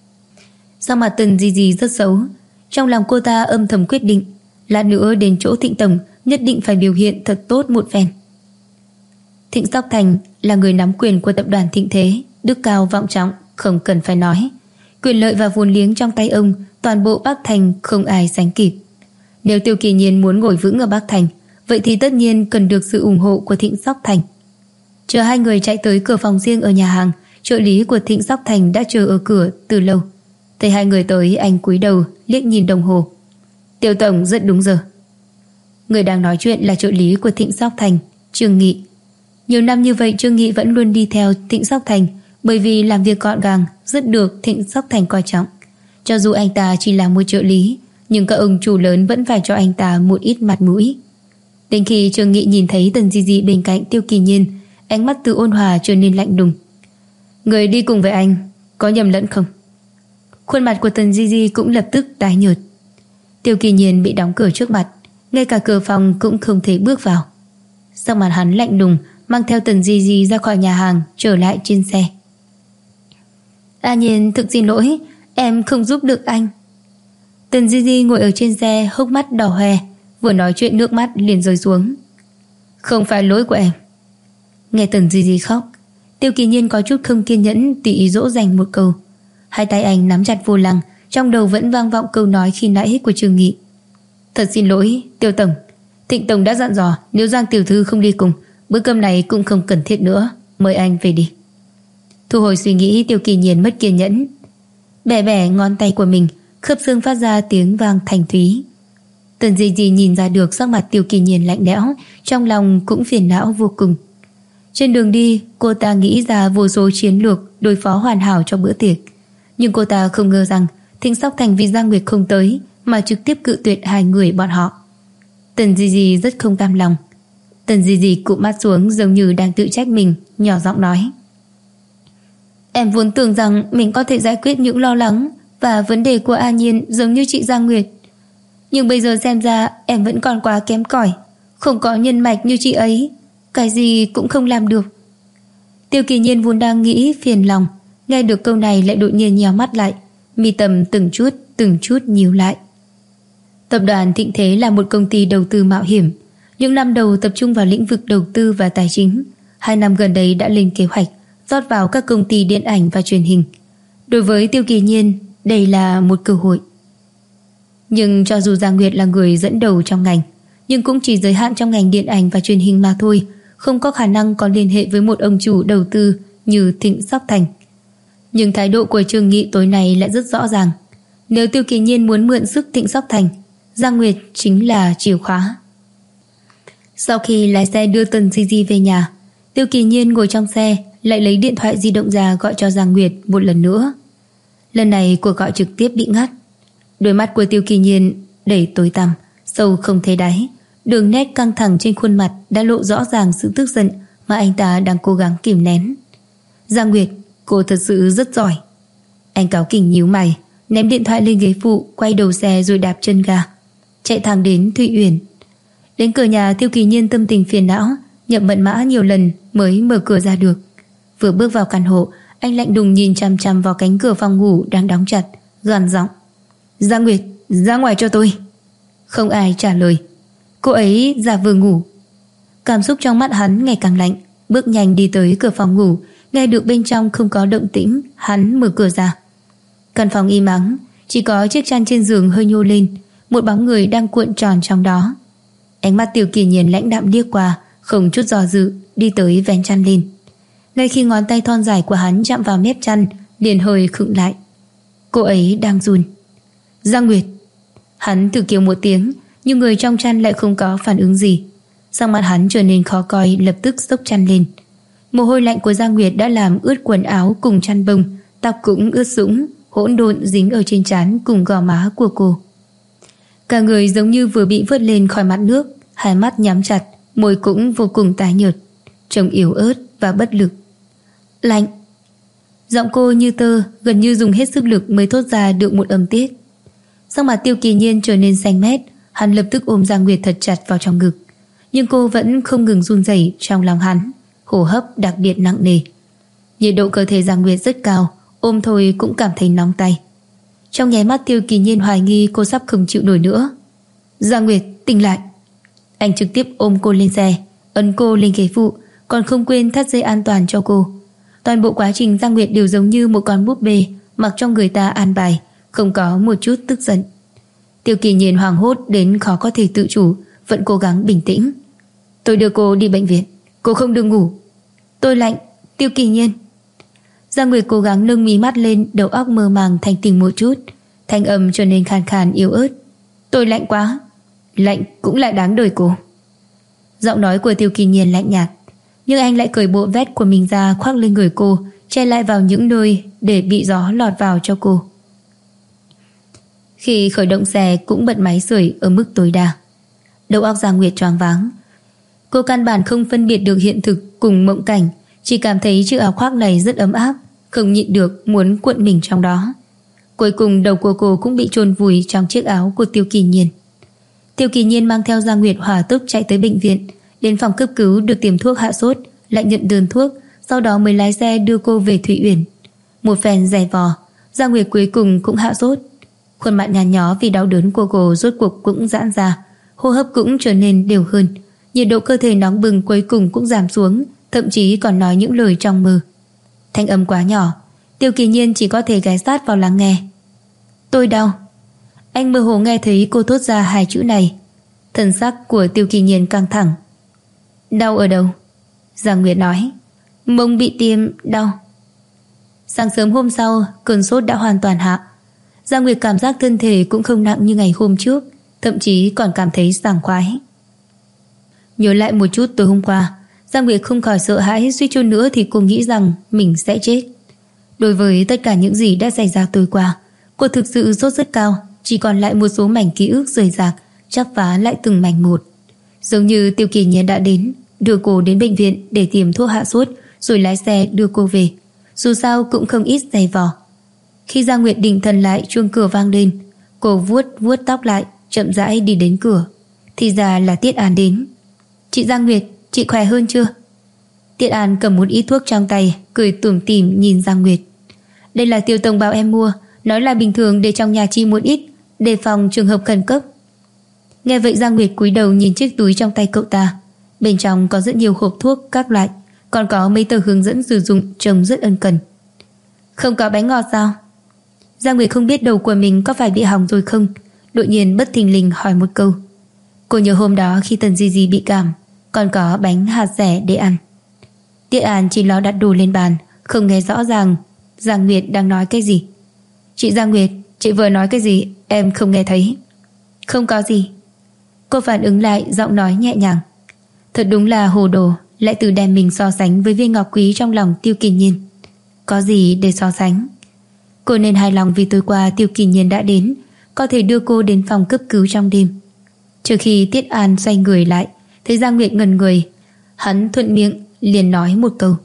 Sắc mặt Tần Di Di rất xấu. Trong lòng cô ta âm thầm quyết định, lát nữa đến chỗ Thịnh Tổng nhất định phải biểu hiện thật tốt một phen. Thịnh Sóc Thành là người nắm quyền của tập đoàn Thịnh Thế, đức cao vọng trọng, không cần phải nói. Quyền lợi và vốn liếng trong tay ông, toàn bộ Bắc Thành không ai sánh kịp. Nếu Tiêu Kỳ Nhiên muốn ngồi vững ở Bắc Thành, vậy thì tất nhiên cần được sự ủng hộ của Thịnh Sóc Thành. Chờ hai người chạy tới cửa phòng riêng ở nhà hàng, trợ lý của Thịnh Sóc Thành đã chờ ở cửa từ lâu. Thấy hai người tới, anh cúi đầu liếc nhìn đồng hồ. Tiêu tổng rất đúng giờ. Người đang nói chuyện là trợ lý của Thịnh Sóc Thành, Trương Nghị. Nhiều năm như vậy Trương Nghị vẫn luôn đi theo Thịnh Sóc Thành, bởi vì làm việc gọn gàng, rất được Thịnh Sóc Thành coi trọng. Cho dù anh ta chỉ là một trợ lý, nhưng các ông chủ lớn vẫn phải cho anh ta một ít mặt mũi. Đến khi Trương Nghị nhìn thấy Tần Di Di bên cạnh Tiêu Kỳ Nhiên, ánh mắt từ ôn hòa trở nên lạnh lùng. Người đi cùng với anh có nhầm lẫn không? Khuôn mặt của Tần Di Di cũng lập tức tái nhợt. Tiêu Kỳ Nhiên bị đóng cửa trước mặt, ngay cả cửa phòng cũng không thể bước vào. Sắc mặt hắn lạnh lùng, mang theo Tần Di Di ra khỏi nhà hàng, trở lại trên xe. A Nhiên, thực xin lỗi, em không giúp được anh. Tần Di Di ngồi ở trên xe, hốc mắt đỏ hoe, vừa nói chuyện nước mắt liền rơi xuống. Không phải lỗi của em. Nghe Tần Di Di khóc, Tiêu Kỳ Nhiên có chút không kiên nhẫn, tùy ý dỗ dành một câu. Hai tay anh nắm chặt vô lăng, trong đầu vẫn vang vọng câu nói khi nãy của Trương Nghị. Thật xin lỗi, Tiêu tổng. Thịnh tổng đã dặn dò nếu Giang tiểu thư không đi cùng, bữa cơm này cũng không cần thiết nữa, mời anh về đi. Thu hồi suy nghĩ, Tiêu Kỳ Nhiên mất kiên nhẫn, bẻ bẻ ngón tay của mình, khớp xương phát ra tiếng vang thanh thúy. Tần Di Di nhìn ra được sắc mặt Tiêu Kỳ Nhiên lạnh lẽo, trong lòng cũng phiền não vô cùng. Trên đường đi, cô ta nghĩ ra vô số chiến lược đối phó hoàn hảo cho bữa tiệc, nhưng cô ta không ngờ rằng Thịnh Sóc Thành vì Giang Nguyệt không tới mà trực tiếp cự tuyệt hai người bọn họ. Tần Di Di rất không cam lòng. Tần Di Di cụp mắt xuống giống như đang tự trách mình, nhỏ giọng nói: Em vốn tưởng rằng mình có thể giải quyết những lo lắng và vấn đề của A Nhiên giống như chị Giang Nguyệt, nhưng bây giờ xem ra em vẫn còn quá kém cỏi, không có nhân mạch như chị ấy, cái gì cũng không làm được. Tiêu Kỳ Nhiên vốn đang nghĩ phiền lòng, nghe được câu này lại đột nhiên nhíu mắt lại, mi tầm từng chút nhíu lại. Tập đoàn Thịnh Thế là một công ty đầu tư mạo hiểm, những năm đầu tập trung vào lĩnh vực đầu tư và tài chính. 2 năm gần đây đã lên kế hoạch rót vào các công ty điện ảnh và truyền hình. Đối với Tiêu Kỳ Nhiên, đây là một cơ hội. Nhưng cho dù Giang Nguyệt là người dẫn đầu trong ngành, nhưng cũng chỉ giới hạn trong ngành điện ảnh và truyền hình mà thôi, không có khả năng có liên hệ với một ông chủ đầu tư như Thịnh Sóc Thành. Nhưng thái độ của Trương Nghị tối nay lại rất rõ ràng. Nếu Tiêu Kỳ Nhiên muốn mượn sức Thịnh Sóc Thành, Giang Nguyệt chính là chìa khóa. Sau khi lái xe đưa Tần Di Di về nhà, Tiêu Kỳ Nhiên ngồi trong xe lại lấy điện thoại di động ra gọi cho Giang Nguyệt một lần nữa. Lần này cuộc gọi trực tiếp bị ngắt. Đôi mắt của Tiêu Kỳ Nhiên đầy tối tăm, sâu không thấy đáy. Đường nét căng thẳng trên khuôn mặt đã lộ rõ ràng sự tức giận mà anh ta đang cố gắng kìm nén. Giang Nguyệt, cô thật sự rất giỏi. Anh cáu kỉnh nhíu mày, ném điện thoại lên ghế phụ, quay đầu xe rồi đạp chân ga, chạy thẳng đến Thụy Uyển. Đến cửa nhà, Tiêu Kỳ Nhiên tâm tình phiền não, nhập mật mã nhiều lần mới mở cửa ra được. Vừa bước vào căn hộ, anh lạnh lùng nhìn chằm chằm vào cánh cửa phòng ngủ đang đóng chặt, gằn giọng: Giang Nguyệt, ra ngoài cho tôi. Không ai trả lời. Cô ấy giả vờ ngủ. Cảm xúc trong mắt hắn ngày càng lạnh, bước nhanh đi tới cửa phòng ngủ, nghe được bên trong không có động tĩnh, hắn mở cửa ra. Căn phòng im ắng, chỉ có chiếc chăn trên giường hơi nhô lên, một bóng người đang cuộn tròn trong đó. Ánh mắt Tiêu Kỳ Nhiên lãnh đạm liếc qua, không chút do dự đi tới vén chăn lên. Ngay khi ngón tay thon dài của hắn chạm vào mép chăn, liền hơi khựng lại. Cô ấy đang run. Giang Nguyệt. Hắn thử kêu một tiếng, nhưng người trong chăn lại không có phản ứng gì. Sắc mặt hắn trở nên khó coi, lập tức xốc chăn lên. Mồ hôi lạnh của Giang Nguyệt đã làm ướt quần áo cùng chăn bông, tóc cũng ướt sũng, hỗn độn dính ở trên trán cùng gò má của cô. Cả người giống như vừa bị vớt lên khỏi mặt nước, hai mắt nhắm chặt, môi cũng vô cùng tái nhợt, trông yếu ớt và bất lực. Lạnh. Giọng cô như tơ, gần như dùng hết sức lực mới thốt ra được một âm tiết. Sắc mặt Tiêu Kỳ Nhiên trở nên xanh mét, hắn lập tức ôm Giang Nguyệt thật chặt vào trong ngực, nhưng cô vẫn không ngừng run rẩy trong lòng hắn, hô hấp đặc biệt nặng nề. Nhiệt độ cơ thể Giang Nguyệt rất cao, ôm thôi cũng cảm thấy nóng tay. Trong nháy mắt Tiêu Kỳ Nhiên hoài nghi cô sắp không chịu nổi nữa. Giang Nguyệt, tỉnh lại. Anh trực tiếp ôm cô lên xe, ấn cô lên ghế phụ, còn không quên thắt dây an toàn cho cô. Toàn bộ quá trình Giang Nguyệt đều giống như một con búp bê mặc cho người ta an bài, không có một chút tức giận. Tiêu Kỳ Nhiên hoảng hốt đến khó có thể tự chủ, vẫn cố gắng bình tĩnh. Tôi đưa cô đi bệnh viện, cô không được ngủ. Tôi lạnh. Tiêu Kỳ Nhiên. Giang Nguyệt cố gắng nâng mí mắt lên, đầu óc mơ màng thanh tỉnh một chút, thanh âm trở nên khàn khàn yếu ớt. Tôi lạnh quá. Lạnh cũng lại đáng đời cô. Giọng nói của Tiêu Kỳ Nhiên lạnh nhạt, nhưng anh lại cởi bộ vest của mình ra khoác lên người cô, che lại vào những nơi để bị gió lọt vào cho cô. Khi khởi động xe cũng bật máy sưởi ở mức tối đa. Đầu óc Giang Nguyệt choáng váng. Cô căn bản không phân biệt được hiện thực cùng mộng cảnh, chỉ cảm thấy chiếc áo khoác này rất ấm áp, không nhịn được muốn cuộn mình trong đó. Cuối cùng đầu của cô cũng bị chôn vùi trong chiếc áo của Tiêu Kỳ Nhiên. Tiêu Kỳ Nhiên mang theo Giang Nguyệt hỏa tốc chạy tới bệnh viện, đến phòng cấp cứu được tiêm thuốc hạ sốt, lại nhận đơn thuốc, sau đó mới lái xe đưa cô về Thụy Uyển. Một phen giày vò, Giang Nguyệt cuối cùng cũng hạ sốt. Khuôn mặt nhăn nhó vì đau đớn của cô rốt cuộc cũng giãn ra, hô hấp cũng trở nên đều hơn, nhiệt độ cơ thể nóng bừng cuối cùng cũng giảm xuống, thậm chí còn nói những lời trong mơ. Thanh âm quá nhỏ, Tiêu Kỳ Nhiên chỉ có thể ghé sát vào lắng nghe. Tôi đau. Anh mơ hồ nghe thấy cô thốt ra hai chữ này. Thần sắc của Tiêu Kỳ Nhiên căng thẳng. Đau ở đâu? Giang Nguyệt nói. Mông bị tiêm, đau. Sáng sớm hôm sau, cơn sốt đã hoàn toàn hạ. Giang Nguyệt cảm giác thân thể cũng không nặng như ngày hôm trước, thậm chí còn cảm thấy sảng khoái. Nhớ lại một chút tối hôm qua, Giang Nguyệt không khỏi sợ hãi, suýt chút nữa thì cô nghĩ rằng mình sẽ chết. Đối với tất cả những gì đã xảy ra tối qua, cô thực sự sốt rất cao, chỉ còn lại một số mảnh ký ức rời rạc, chắp vá lại từng mảnh một. Giống như Tiêu Kỳ Nhiên đã đến, đưa cô đến bệnh viện để tiêm thuốc hạ sốt, rồi lái xe đưa cô về. Dù sao cũng không ít giày vò. Khi Giang Nguyệt định thần lại, chuông cửa vang lên. Cô vuốt vuốt tóc lại, chậm rãi đi đến cửa. Thì ra là Tiết An đến. Chị Giang Nguyệt, chị khỏe hơn chưa? Tiết An cầm một ít thuốc trong tay, cười tủm tỉm nhìn Giang Nguyệt. Đây là Tiêu tổng bảo em mua, nói là bình thường để trong nhà chi một ít, đề phòng trường hợp khẩn cấp. Nghe vậy Giang Nguyệt cúi đầu nhìn chiếc túi trong tay cậu ta. Bên trong có rất nhiều hộp thuốc các loại, còn có mấy tờ hướng dẫn sử dụng trông rất ân cần. Không có bánh ngọt sao? Giang Nguyệt không biết đầu của mình có phải bị hỏng rồi không, đột nhiên bất thình lình hỏi một câu. Cô nhớ hôm đó khi Tần Di Di bị cảm, còn có bánh hạt dẻ để ăn. Tiết An chỉ lo đặt đồ lên bàn, không nghe rõ ràng Giang Nguyệt đang nói cái gì. Chị Giang Nguyệt, chị vừa nói cái gì, em không nghe thấy. Không có gì. Cô phản ứng lại, giọng nói nhẹ nhàng. Thật đúng là hồ đồ, lại tự đem mình so sánh với viên ngọc quý trong lòng Tiêu Kỳ Nhiên. Có gì để so sánh? Cô nên hài lòng vì tối qua Tiêu Kỳ Nhiên đã đến, có thể đưa cô đến phòng cấp cứu trong đêm. Trước khi Tiết An xoay người lại, thấy Giang Nguyệt ngẩn người, hắn thuận miệng liền nói một câu.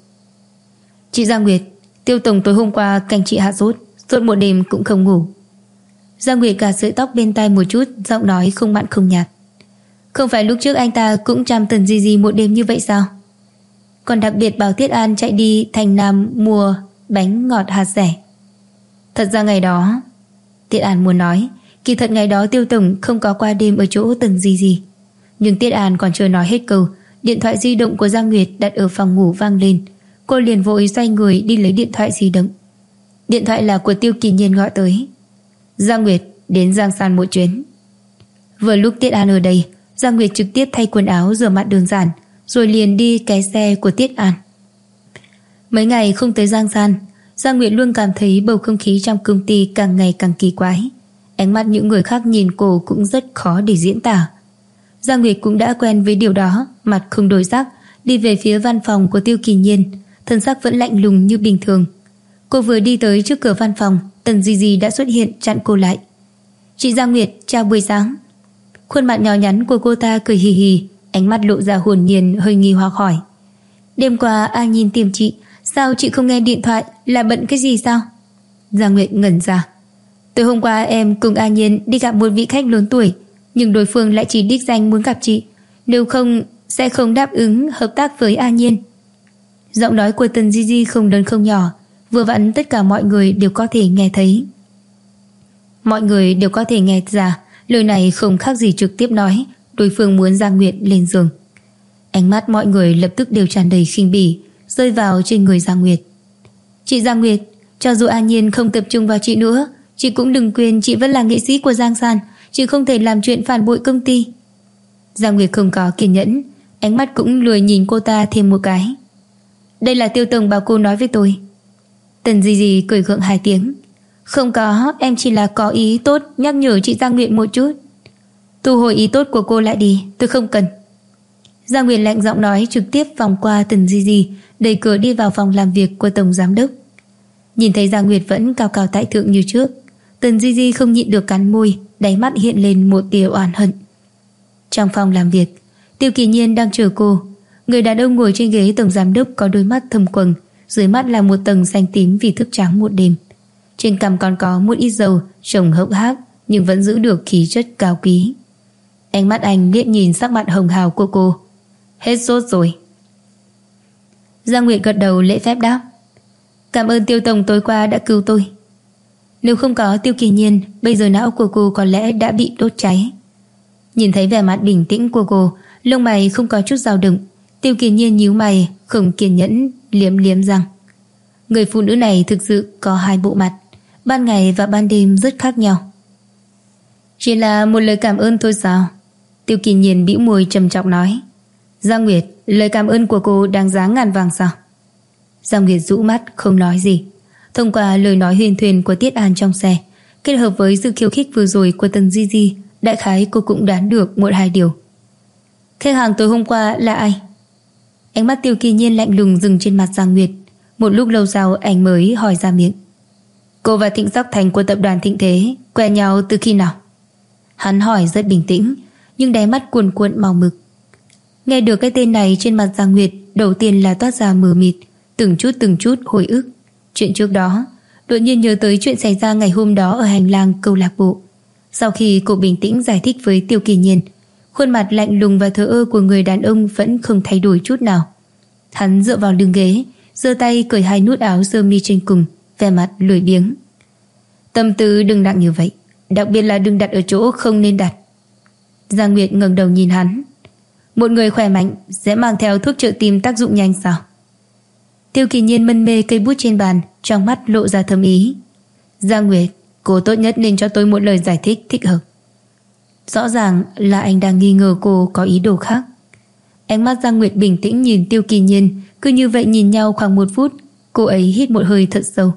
Chị Giang Nguyệt, Tiêu tổng tối hôm qua canh chị hạ sốt, suốt một đêm cũng không ngủ. Giang Nguyệt gạt sợi tóc bên tai một chút, giọng nói không mặn không nhạt. Không phải lúc trước anh ta cũng chăm Tần Di Di một đêm như vậy sao? Còn đặc biệt bảo Tiết An chạy đi thành Nam mua bánh ngọt hạt dẻ. Thật ra ngày đó, Tiết An muốn nói, kỳ thật ngày đó Tiêu tổng không có qua đêm ở chỗ Tần Di Di. Nhưng Tiết An còn chưa nói hết câu, điện thoại di động của Giang Nguyệt đặt ở phòng ngủ vang lên. Cô liền vội xoay người đi lấy điện thoại di động. Điện thoại là của Tiêu Kỳ Nhiên gọi tới. Giang Nguyệt, đến Giang San một chuyến. Vừa lúc Tiết An ở đây, Giang Nguyệt trực tiếp thay quần áo rửa mặt đơn giản, rồi liền đi cái xe của Tiết An. Mấy ngày không tới Giang San, Giang Nguyệt luôn cảm thấy bầu không khí trong công ty càng ngày càng kỳ quái. Ánh mắt những người khác nhìn cô cũng rất khó để diễn tả. Giang Nguyệt cũng đã quen với điều đó, mặt không đổi sắc, đi về phía văn phòng của Tiêu Kỳ Nhiên, thân sắc vẫn lạnh lùng như bình thường. Cô vừa đi tới trước cửa văn phòng, Tần Di Di đã xuất hiện chặn cô lại. Chị Giang Nguyệt, chào buổi sáng. Khuôn mặt nhỏ nhắn của cô ta cười hì hì, ánh mắt lộ ra hồn nhiên hơi nghi hoặc hỏi. Đêm qua An Nhiên tìm chị, sao chị không nghe điện thoại, là bận cái gì sao? Giang Nguyệt ngẩn ra. Tối hôm qua em cùng An Nhiên đi gặp một vị khách lớn tuổi, nhưng đối phương lại chỉ đích danh muốn gặp chị, nếu không sẽ không đáp ứng hợp tác với An Nhiên. Giọng nói của Tần Di Di không lớn không nhỏ, vừa vặn tất cả mọi người đều có thể nghe thấy. Mọi người đều có thể nghe ra lời này không khác gì trực tiếp nói đối phương muốn Giang Nguyệt lên giường. Ánh mắt mọi người lập tức đều tràn đầy khinh bỉ, rơi vào trên người Giang Nguyệt. Chị Giang Nguyệt, cho dù An Nhiên không tập trung vào chị nữa, chị cũng đừng quên chị vẫn là nghệ sĩ của Giang San, chị không thể làm chuyện phản bội công ty. Giang Nguyệt không có kiên nhẫn, ánh mắt cũng lười nhìn cô ta thêm một cái. Đây là Tiêu tổng bảo cô nói với tôi. Tần Di Di cười gượng 2 tiếng. Không có, em chỉ là có ý tốt nhắc nhở chị Giang Nguyệt một chút. Thu hồi ý tốt của cô lại đi, tôi không cần. Giang Nguyệt lạnh giọng nói, trực tiếp vòng qua Tần Di Di, đẩy cửa đi vào phòng làm việc của tổng giám đốc. Nhìn thấy Giang Nguyệt vẫn cao cao tại thượng như trước, Tần Di Di không nhịn được cắn môi, đáy mắt hiện lên một tia oán hận. Trong phòng làm việc, Tiêu Kỳ Nhiên đang chờ cô. Người đàn ông ngồi trên ghế tổng giám đốc có đôi mắt thâm quầng, dưới mắt là một tầng xanh tím vì thức trắng một đêm. Trên cằm còn có một ít dầu trông hốc hác, nhưng vẫn giữ được khí chất cao quý. Ánh mắt anh liếc nhìn sắc mặt hồng hào của cô. Hết sốt rồi. Giang Nguyệt gật đầu lễ phép đáp. Cảm ơn Tiêu tổng tối qua đã cứu tôi. Nếu không có Tiêu Kỳ Nhiên, bây giờ não của cô có lẽ đã bị đốt cháy. Nhìn thấy vẻ mặt bình tĩnh của cô, lông mày không có chút dao động, Tiêu Kỳ Nhiên nhíu mày, không kiên nhẫn liếm liếm răng. Người phụ nữ này thực sự có 2 bộ mặt, ban ngày và ban đêm rất khác nhau. Chỉ là một lời cảm ơn thôi sao? Tiêu Kỳ Nhiên bĩu môi trầm trọng nói. Giang Nguyệt, lời cảm ơn của cô đáng giá ngàn vàng sao? Giang Nguyệt rũ mắt không nói gì. Thông qua lời nói huyền thuyền của Tiết An trong xe, kết hợp với sự khiêu khích vừa rồi của Tần Di Di, đại khái cô cũng đoán được 1-2 điều. Khách hàng tối hôm qua là ai? Ánh mắt Tiêu Kỳ Nhiên lạnh lùng dừng trên mặt Giang Nguyệt. Một lúc lâu sau anh mới hỏi ra miệng. Cô và Thịnh Sắc Thành của tập đoàn Thịnh Thế quen nhau từ khi nào? Hắn hỏi rất bình tĩnh, nhưng đáy mắt cuồn cuộn màu mực. Nghe được cái tên này, trên mặt Giang Nguyệt đầu tiên là toát ra mờ mịt, từng chút hồi ức. Chuyện trước đó, đột nhiên nhớ tới chuyện xảy ra ngày hôm đó ở hành lang câu lạc bộ. Sau khi cô bình tĩnh giải thích với Tiêu Kỳ Nhiên, khuôn mặt lạnh lùng và thờ ơ của người đàn ông vẫn không thay đổi chút nào. Hắn dựa vào lưng ghế, giơ tay cởi 2 nút áo sơ mi trên cùng, vẻ mặt lười biếng. Tâm tư đừng nặng như vậy, đặc biệt là đừng đặt ở chỗ không nên đặt. Giang Nguyệt ngẩng đầu nhìn hắn. Một người khỏe mạnh sẽ mang theo thuốc trợ tim tác dụng nhanh sao? Tiêu Kỳ Nhiên mân mê cây bút trên bàn, trong mắt lộ ra thâm ý. Giang Nguyệt, cô tốt nhất nên cho tôi một lời giải thích thích hợp. Rõ ràng là anh đang nghi ngờ cô có ý đồ khác. Ánh mắt Giang Nguyệt bình tĩnh nhìn Tiêu Kỳ Nhiên, cứ như vậy nhìn nhau khoảng 1 phút. Cô ấy hít một hơi thật sâu.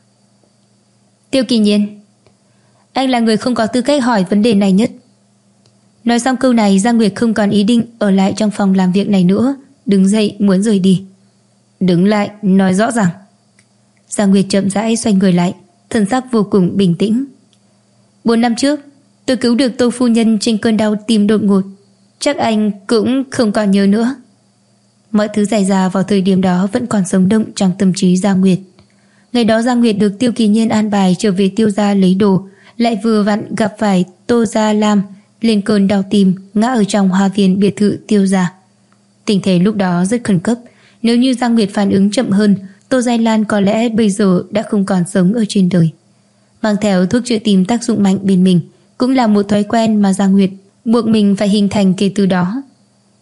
Tiêu Kỳ Nhiên, anh là người không có tư cách hỏi vấn đề này nhất. Nói xong câu này, Giang Nguyệt không còn ý định ở lại trong phòng làm việc này nữa, đứng dậy muốn rời đi. Đứng lại, nói rõ ràng. Giang Nguyệt chậm rãi xoay người lại, thần sắc vô cùng bình tĩnh. 4 năm trước, tôi cứu được Tô phu nhân trên cơn đau tim đột ngột. Chắc anh cũng không còn nhớ nữa. Mọi thứ xảy ra vào thời điểm đó vẫn còn sống động trong tâm trí Giang Nguyệt. Ngày đó Giang Nguyệt được Tiêu Kỳ Nhiên an bài trở về Tiêu gia lấy đồ, lại vừa vặn gặp phải Tô Gia Lam lên cơn đau tim, ngã ở trong hoa viên biệt thự Tiêu gia. Tình thế lúc đó rất khẩn cấp, nếu như Giang Nguyệt phản ứng chậm hơn, Tô Gia Lan có lẽ bây giờ đã không còn sống ở trên đời. Mang theo thuốc chữa tim tác dụng mạnh bên mình cũng là một thói quen mà Giang Nguyệt buộc mình phải hình thành kể từ đó.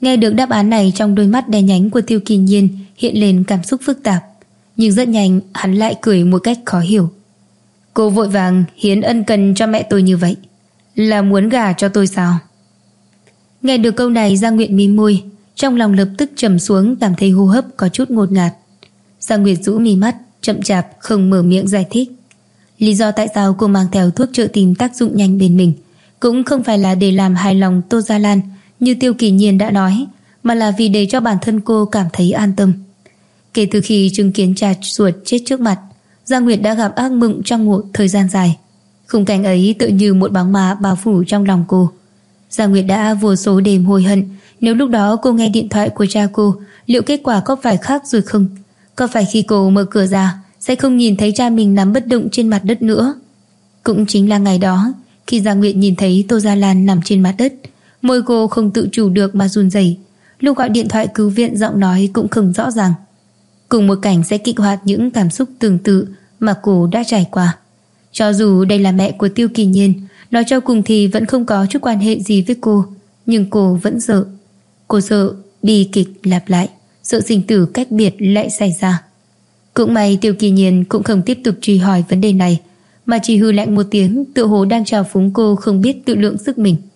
Nghe được đáp án này, trong đôi mắt đen nhánh của Tiêu Kỳ Nhiên hiện lên cảm xúc phức tạp, nhưng rất nhanh hắn lại cười một cách khó hiểu. Cô vội vàng hiến ân cần cho mẹ tôi như vậy, là muốn gả cho tôi sao? Nghe được câu này, Giang Nguyệt mím môi, trong lòng lập tức trầm xuống, cảm thấy hô hấp có chút ngột ngạt. Giang Nguyệt rũ mí mắt, chậm chạp không mở miệng giải thích. Lý do tại sao cô mang theo thuốc trợ tim tác dụng nhanh bên mình cũng không phải là để làm hài lòng Tô Gia Lan như Tiêu Kỳ Nhiên đã nói, mà là vì để cho bản thân cô cảm thấy an tâm. Kể từ khi chứng kiến cha ruột chết trước mặt, Giang Nguyệt đã gặp ác mộng trong một thời gian dài. Khung cảnh ấy tự như một bóng ma bao phủ trong lòng cô. Giang Nguyệt đã vô số đêm hối hận, nếu lúc đó cô nghe điện thoại của cha cô, liệu kết quả có phải khác rồi không? Có phải khi cô mở cửa ra sẽ không nhìn thấy cha mình nằm bất động trên mặt đất nữa? Cũng chính là ngày đó, khi Giang Nguyệt nhìn thấy Tô Gia Lan nằm trên mặt đất, môi cô không tự chủ được mà run rẩy. Lúc gọi điện thoại cứu viện, giọng nói cũng không rõ ràng. Cùng một cảnh sẽ kích hoạt những cảm xúc tương tự mà cô đã trải qua. Cho dù đây là mẹ của Tiêu Kỳ Nhiên, nói cho cùng thì vẫn không có chút quan hệ gì với cô, nhưng cô vẫn sợ. Cô sợ bi kịch lặp lại, sợ sinh tử cách biệt lại xảy ra. Cũng may Tiêu Kỳ Nhiên cũng không tiếp tục truy hỏi vấn đề này, mà chỉ hừ lạnh một tiếng, tựa hồ đang trào phúng cô không biết tự lượng sức mình.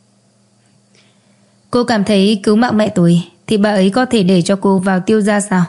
Cô cảm thấy cứu mạng mẹ tôi thì bà ấy có thể để cho cô vào Tiêu gia sao?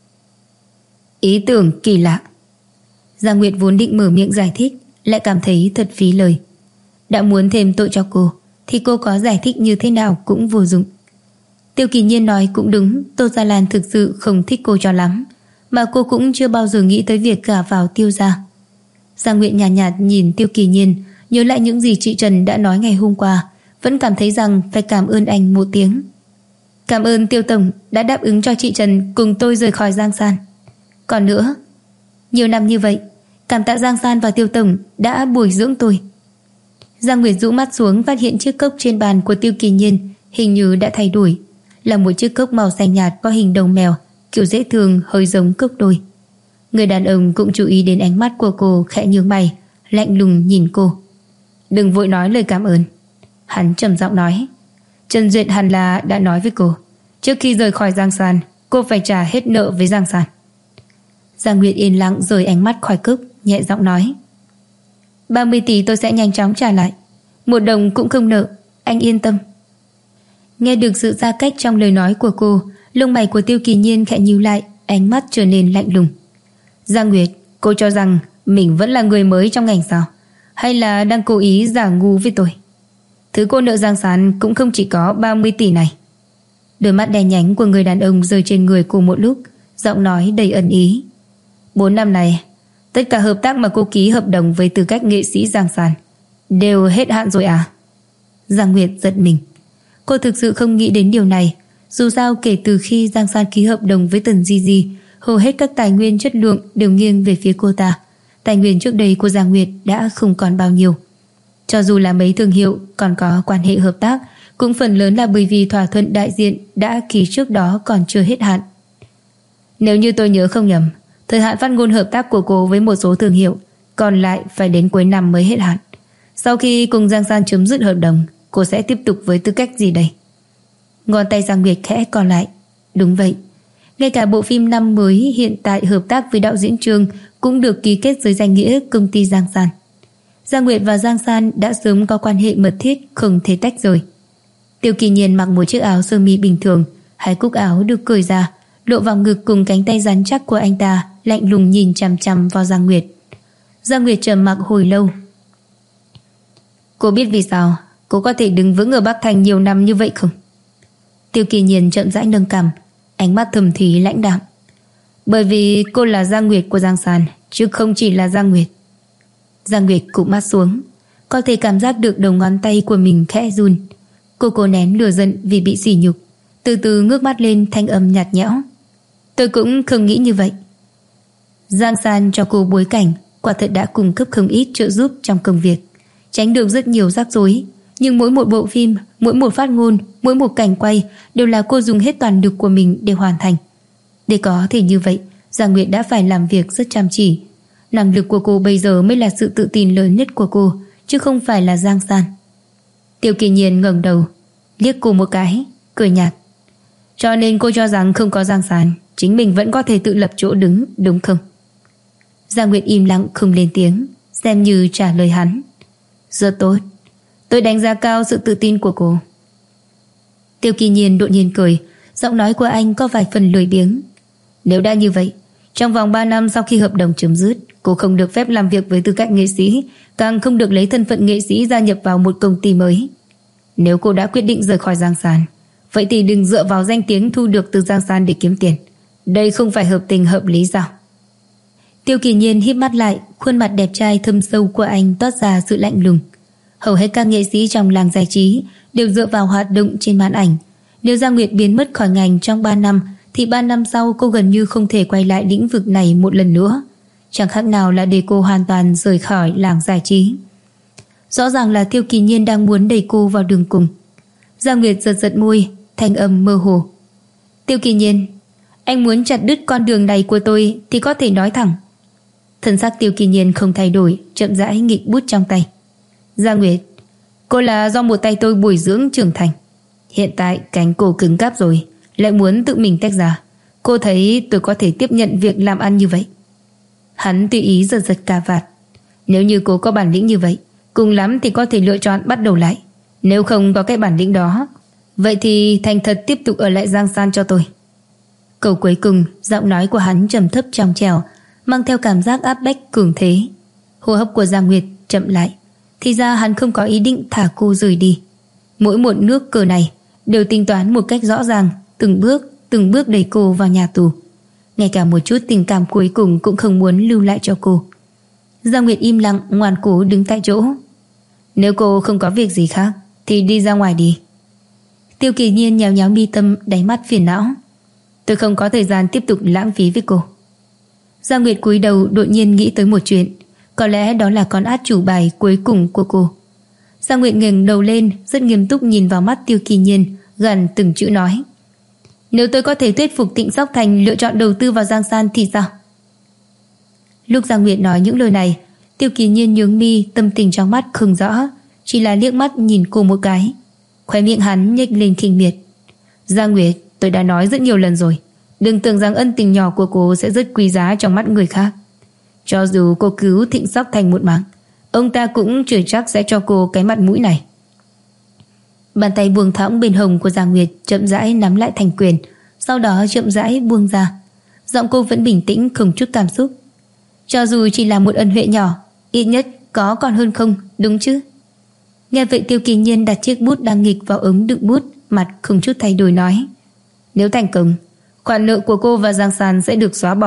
Ý tưởng kỳ lạ. Giang Nguyệt vốn định mở miệng giải thích, lại cảm thấy thật phí lời. Đã muốn thêm tội cho cô thì cô có giải thích như thế nào cũng vô dụng. Tiêu Kỳ Nhiên nói cũng đúng, Tô Gia Lan thực sự không thích cô cho lắm, mà cô cũng chưa bao giờ nghĩ tới việc gả vào Tiêu gia. Giang Nguyệt nhàn nhạt nhìn Tiêu Kỳ Nhiên, nhớ lại những gì chị Trần đã nói ngày hôm qua, vẫn cảm thấy rằng phải cảm ơn anh một tiếng. Cảm ơn Tiêu tổng đã đáp ứng cho chị Trần cùng tôi rời khỏi Giang San. Còn nữa, nhiều năm như vậy, cảm tạ Giang San và Tiêu tổng đã bồi dưỡng tôi. Giang Nguyệt rũ mắt xuống, phát hiện chiếc cốc trên bàn của Tiêu Kỳ Nhiên hình như đã thay đổi, là một chiếc cốc màu xanh nhạt có hình đầu mèo, kiểu dễ thương, hơi giống cốc đôi. Người đàn ông cũng chú ý đến ánh mắt của cô, khẽ nhướng mày, lạnh lùng nhìn cô. Đừng vội nói lời cảm ơn. Hắn trầm giọng nói, Trần Duyệt hẳn là đã nói với cô, trước khi rời khỏi Giang San, cô phải trả hết nợ với Giang San. Giang Nguyệt yên lặng rời ánh mắt khỏi cốc, nhẹ giọng nói, 30 tỷ tôi sẽ nhanh chóng trả lại, 1 đồng cũng không nợ, anh yên tâm. Nghe được sự xa cách trong lời nói của cô, lông mày của Tiêu Kỳ Nhiên khẽ nhíu lại, ánh mắt trở nên lạnh lùng. Giang Nguyệt, cô cho rằng mình vẫn là người mới trong ngành sao? Hay là đang cố ý giả ngu với tôi? Thứ cô nợ Giang San cũng không chỉ có 30 tỷ này. Đôi mắt đen nhánh của người đàn ông rơi trên người cô một lúc, giọng nói đầy ẩn ý. 4 năm này, tất cả hợp tác mà cô ký hợp đồng với tư cách nghệ sĩ Giang San đều hết hạn rồi à? Giang Nguyệt giật mình. Cô thực sự không nghĩ đến điều này. Dù sao kể từ khi Giang San ký hợp đồng với Tần Di Di, hầu hết các tài nguyên chất lượng đều nghiêng về phía cô ta. Tài nguyên trước đây của Giang Nguyệt đã không còn bao nhiêu. Cho dù là mấy thương hiệu còn có quan hệ hợp tác, cũng phần lớn là bởi vì thỏa thuận đại diện đã ký trước đó còn chưa hết hạn. Nếu như tôi nhớ không nhầm, thời hạn phát ngôn hợp tác của cô với một số thương hiệu còn lại phải đến cuối năm mới hết hạn. Sau khi cùng Giang San chấm dứt hợp đồng, cô sẽ tiếp tục với tư cách gì đây? Ngón tay Giang Nguyệt khẽ còn lại. Đúng vậy, ngay cả bộ phim năm mới hiện tại hợp tác với đạo diễn Trương cũng được ký kết dưới danh nghĩa công ty Giang San. Giang Nguyệt và Giang San đã sớm có quan hệ mật thiết, không thể tách rời. Tiêu Kỳ Nhiên mặc một chiếc áo sơ mi bình thường, 2 cúc áo được cởi ra, lộ vòng ngực cùng cánh tay rắn chắc của anh ta, lạnh lùng nhìn chằm chằm vào Giang Nguyệt. Giang Nguyệt trầm mặc hồi lâu. Cô biết vì sao cô có thể đứng vững ở Bắc Thành nhiều năm như vậy không? Tiêu Kỳ Nhiên chậm rãi nâng cằm, ánh mắt thầm thúy lãnh đạm. Bởi vì cô là Giang Nguyệt của Giang San, chứ không chỉ là Giang Nguyệt. Giang Nguyệt cụp mắt xuống, có thể cảm giác được đầu ngón tay của mình khẽ run. Cô cố nén lửa giận vì bị sỉ nhục, từ từ ngước mắt lên, thanh âm nhạt nhẽo. Tôi cũng không nghĩ như vậy. Giang San cho cô bối cảnh quả thật đã cung cấp không ít trợ giúp trong công việc, tránh được rất nhiều rắc rối. Nhưng mỗi một bộ phim, mỗi một phát ngôn, mỗi một cảnh quay đều là cô dùng hết toàn lực của mình để hoàn thành. Để có thể như vậy, Giang Nguyệt đã phải làm việc rất chăm chỉ. Năng lực của cô bây giờ mới là sự tự tin lớn nhất của cô, chứ không phải là Giang San. Tiêu Kỳ Nhiên ngẩng đầu, liếc cô một cái, cười nhạt. Cho nên cô cho rằng không có Giang San, chính mình vẫn có thể tự lập chỗ đứng, đúng không? Giang Nguyệt im lặng không lên tiếng, xem như trả lời hắn. Rất tốt, tôi đánh giá cao sự tự tin của cô. Tiêu Kỳ Nhiên đột nhiên cười, giọng nói của anh có vài phần lười biếng. Nếu đã như vậy, trong vòng 3 năm sau khi hợp đồng chấm dứt, cô không được phép làm việc với tư cách nghệ sĩ, càng không được lấy thân phận nghệ sĩ gia nhập vào một công ty mới. Nếu cô đã quyết định rời khỏi Giang San, vậy thì đừng dựa vào danh tiếng thu được từ Giang San để kiếm tiền. Đây không phải hợp tình hợp lý sao? Tiêu Kỳ Nhiên híp mắt lại, khuôn mặt đẹp trai thâm sâu của anh toát ra sự lạnh lùng. Hầu hết các nghệ sĩ trong làng giải trí đều dựa vào hoạt động trên màn ảnh. Nếu Giang Nguyệt biến mất khỏi ngành trong 3 năm, thì 3 năm sau cô gần như không thể quay lại lĩnh vực này một lần nữa. Chẳng khác nào là để cô hoàn toàn rời khỏi làng giải trí. Rõ ràng là Tiêu Kỳ Nhiên đang muốn đẩy cô vào đường cùng. Giang Nguyệt giật giật môi, thanh âm mơ hồ. Tiêu Kỳ Nhiên, anh muốn chặt đứt con đường này của tôi thì có thể nói thẳng. Thần sắc Tiêu Kỳ Nhiên không thay đổi, chậm rãi nghịch bút trong tay. Giang Nguyệt, cô là do một tay tôi bồi dưỡng trưởng thành. Hiện tại cánh cổ cứng cáp rồi, lại muốn tự mình tách ra. Cô thấy tôi có thể tiếp nhận việc làm ăn như vậy? Hắn tùy ý giật giật cà vạt. Nếu như cô có bản lĩnh như vậy, cùng lắm thì có thể lựa chọn bắt đầu lại. Nếu không có cái bản lĩnh đó, vậy thì thành thật tiếp tục ở lại Giang San cho tôi. Câu cuối cùng, giọng nói của hắn trầm thấp trong trẻo, mang theo cảm giác áp bách cường thế. Hô hấp của Giang Nguyệt chậm lại. Thì ra hắn không có ý định thả cô rời đi. Mỗi một nước cờ này đều tính toán một cách rõ ràng, từng bước đẩy cô vào nhà tù. Ngay cả một chút tình cảm cuối cùng cũng không muốn lưu lại cho cô. Giang Nguyệt im lặng, ngoan cố đứng tại chỗ. Nếu cô không có việc gì khác thì đi ra ngoài đi. Tiêu Kỳ Nhiên nhéo nhéo mi tâm, đáy mắt phiền não. Tôi không có thời gian tiếp tục lãng phí với cô. Giang Nguyệt cúi đầu, đột nhiên nghĩ tới một chuyện. Có lẽ đó là con át chủ bài cuối cùng của cô. Giang Nguyệt ngẩng đầu lên, rất nghiêm túc nhìn vào mắt Tiêu Kỳ Nhiên, gằn từng chữ nói. Nếu tôi có thể thuyết phục Tịnh Sóc Thành lựa chọn đầu tư vào Giang San thì sao? Lúc Giang Nguyệt nói những lời này, Tiêu Kỳ Nhiên nhướng mi, tâm tình trong mắt không rõ, chỉ là liếc mắt nhìn cô một cái. Khóe miệng hắn nhếch lên khinh miệt. Giang Nguyệt, tôi đã nói rất nhiều lần rồi, đừng tưởng rằng ân tình nhỏ của cô sẽ rất quý giá trong mắt người khác. Cho dù cô cứu Thịnh Sóc Thành một mạng, ông ta cũng chưa chắc sẽ cho cô cái mặt mũi này. Bàn tay buông thõng bên hồng của Giang Nguyệt chậm rãi nắm lại thành quyền, sau đó chậm rãi buông ra. Giọng cô vẫn bình tĩnh, không chút cảm xúc. Cho dù chỉ là một ân huệ nhỏ, ít nhất có còn hơn không, đúng chứ? Nghe vậy Tiêu Kỳ Nhiên đặt chiếc bút đang nghịch vào ống đựng bút, mặt không chút thay đổi nói. Nếu thành công, khoản nợ của cô và Giang San sẽ được xóa bỏ.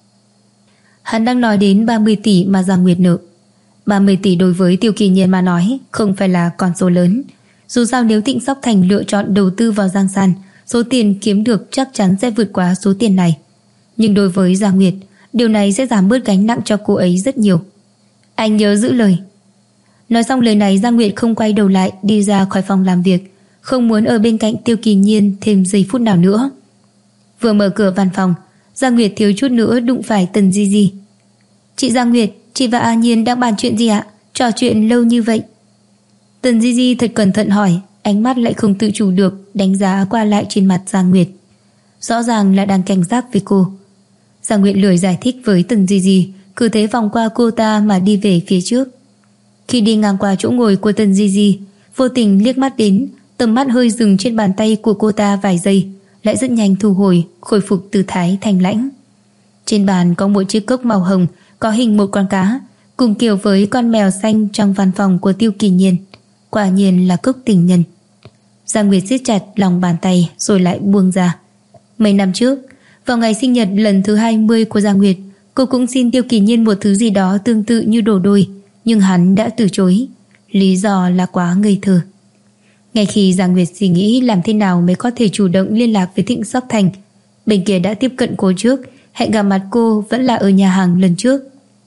Hắn đang nói đến 30 tỷ mà Giang Nguyệt nợ. 30 tỷ đối với Tiêu Kỳ Nhiên mà nói không phải là con số lớn. Dù sao nếu Thịnh Sóc Thành lựa chọn đầu tư vào Giang San, số tiền kiếm được chắc chắn sẽ vượt qua số tiền này. Nhưng đối với Giang Nguyệt, điều này sẽ giảm bớt gánh nặng cho cô ấy rất nhiều. Anh nhớ giữ lời. Nói xong lời này, Giang Nguyệt không quay đầu lại, đi ra khỏi phòng làm việc, không muốn ở bên cạnh Tiêu Kỳ Nhiên thêm giây phút nào nữa. Vừa mở cửa văn phòng, Giang Nguyệt thiếu chút nữa đụng phải Tần Di Di. Chị Giang Nguyệt, chị và A Nhiên đang bàn chuyện gì ạ? Trò chuyện lâu như vậy. Tần Di Di thật cẩn thận hỏi, ánh mắt lại không tự chủ được đánh giá qua lại trên mặt Giang Nguyệt. Rõ ràng là đang cảnh giác với cô. Giang Nguyệt lười giải thích với Tần Di Di, cứ thế vòng qua cô ta mà đi về phía trước. Khi đi ngang qua chỗ ngồi của Tần Di Di, vô tình liếc mắt đến, tầm mắt hơi dừng trên bàn tay của cô ta vài giây, lại rất nhanh thu hồi, khôi phục tư thái thanh lãnh. Trên bàn có một chiếc cốc màu hồng có hình một con cá, cùng kiểu với con mèo xanh trong văn phòng của Tiêu Kỳ Nhiên. Quả nhiên là cốc tình nhân. Giang Nguyệt siết chặt lòng bàn tay rồi lại buông ra. Mấy năm trước, vào ngày sinh nhật lần thứ 20 của Giang Nguyệt, cô cũng xin Tiêu Kỳ Nhiên một thứ gì đó tương tự như đồ đôi, nhưng hắn đã từ chối. Lý do là quá ngây thơ. Ngay khi Giang Nguyệt suy nghĩ làm thế nào mới có thể chủ động liên lạc với Thịnh Sóc Thành, bên kia đã tiếp cận cô trước, hẹn gặp mặt cô vẫn là ở nhà hàng lần trước.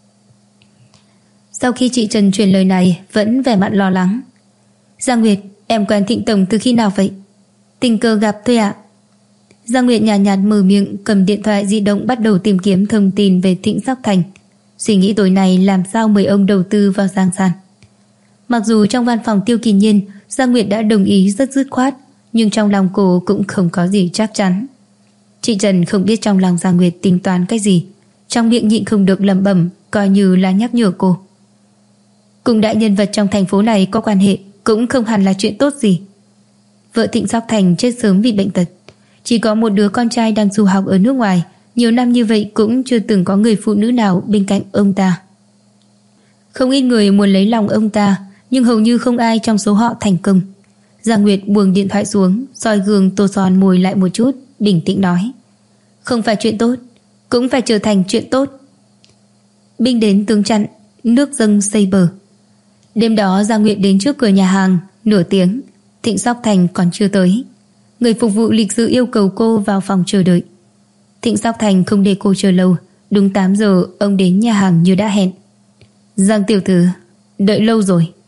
Sau khi chị Trần truyền lời này, vẫn vẻ mặt lo lắng. Giang Nguyệt, em quen Thịnh Tổng từ khi nào vậy? Tình cờ gặp thôi ạ. Giang Nguyệt nhàn nhạt mở miệng, cầm điện thoại di động bắt đầu tìm kiếm thông tin về Thịnh Sóc Thành, suy nghĩ tối nay làm sao mời ông đầu tư vào Giang San. Mặc dù trong văn phòng Tiêu Kỳ Nhiên, Giang Nguyệt đã đồng ý rất dứt khoát, nhưng trong lòng cô cũng không có gì chắc chắn. Chị Trần không biết trong lòng Giang Nguyệt tính toán cái gì, trong miệng nhịn không được lẩm bẩm, coi như là nhắc nhở cô. Cùng đại nhân vật trong thành phố này có quan hệ cũng không hẳn là chuyện tốt gì. Vợ Thịnh Sóc Thành chết sớm vì bệnh tật, chỉ có một đứa con trai đang du học ở nước ngoài, nhiều năm như vậy cũng chưa từng có người phụ nữ nào bên cạnh ông ta. Không ít người muốn lấy lòng ông ta, nhưng hầu như không ai trong số họ thành công. Giang Nguyệt buông điện thoại xuống, soi gương tô son môi lại một chút, bình tĩnh nói: không phải chuyện tốt, cũng phải trở thành chuyện tốt. Binh đến tướng chặn, nước dâng xây bờ. Đêm đó Giang Nguyệt đến trước cửa nhà hàng nửa tiếng, Thịnh Sóc Thành còn chưa tới. Người phục vụ lịch sự yêu cầu cô vào phòng chờ đợi. Thịnh Sóc Thành không để cô chờ lâu, đúng 8 giờ ông đến nhà hàng như đã hẹn. Giang tiểu thư, đợi lâu rồi.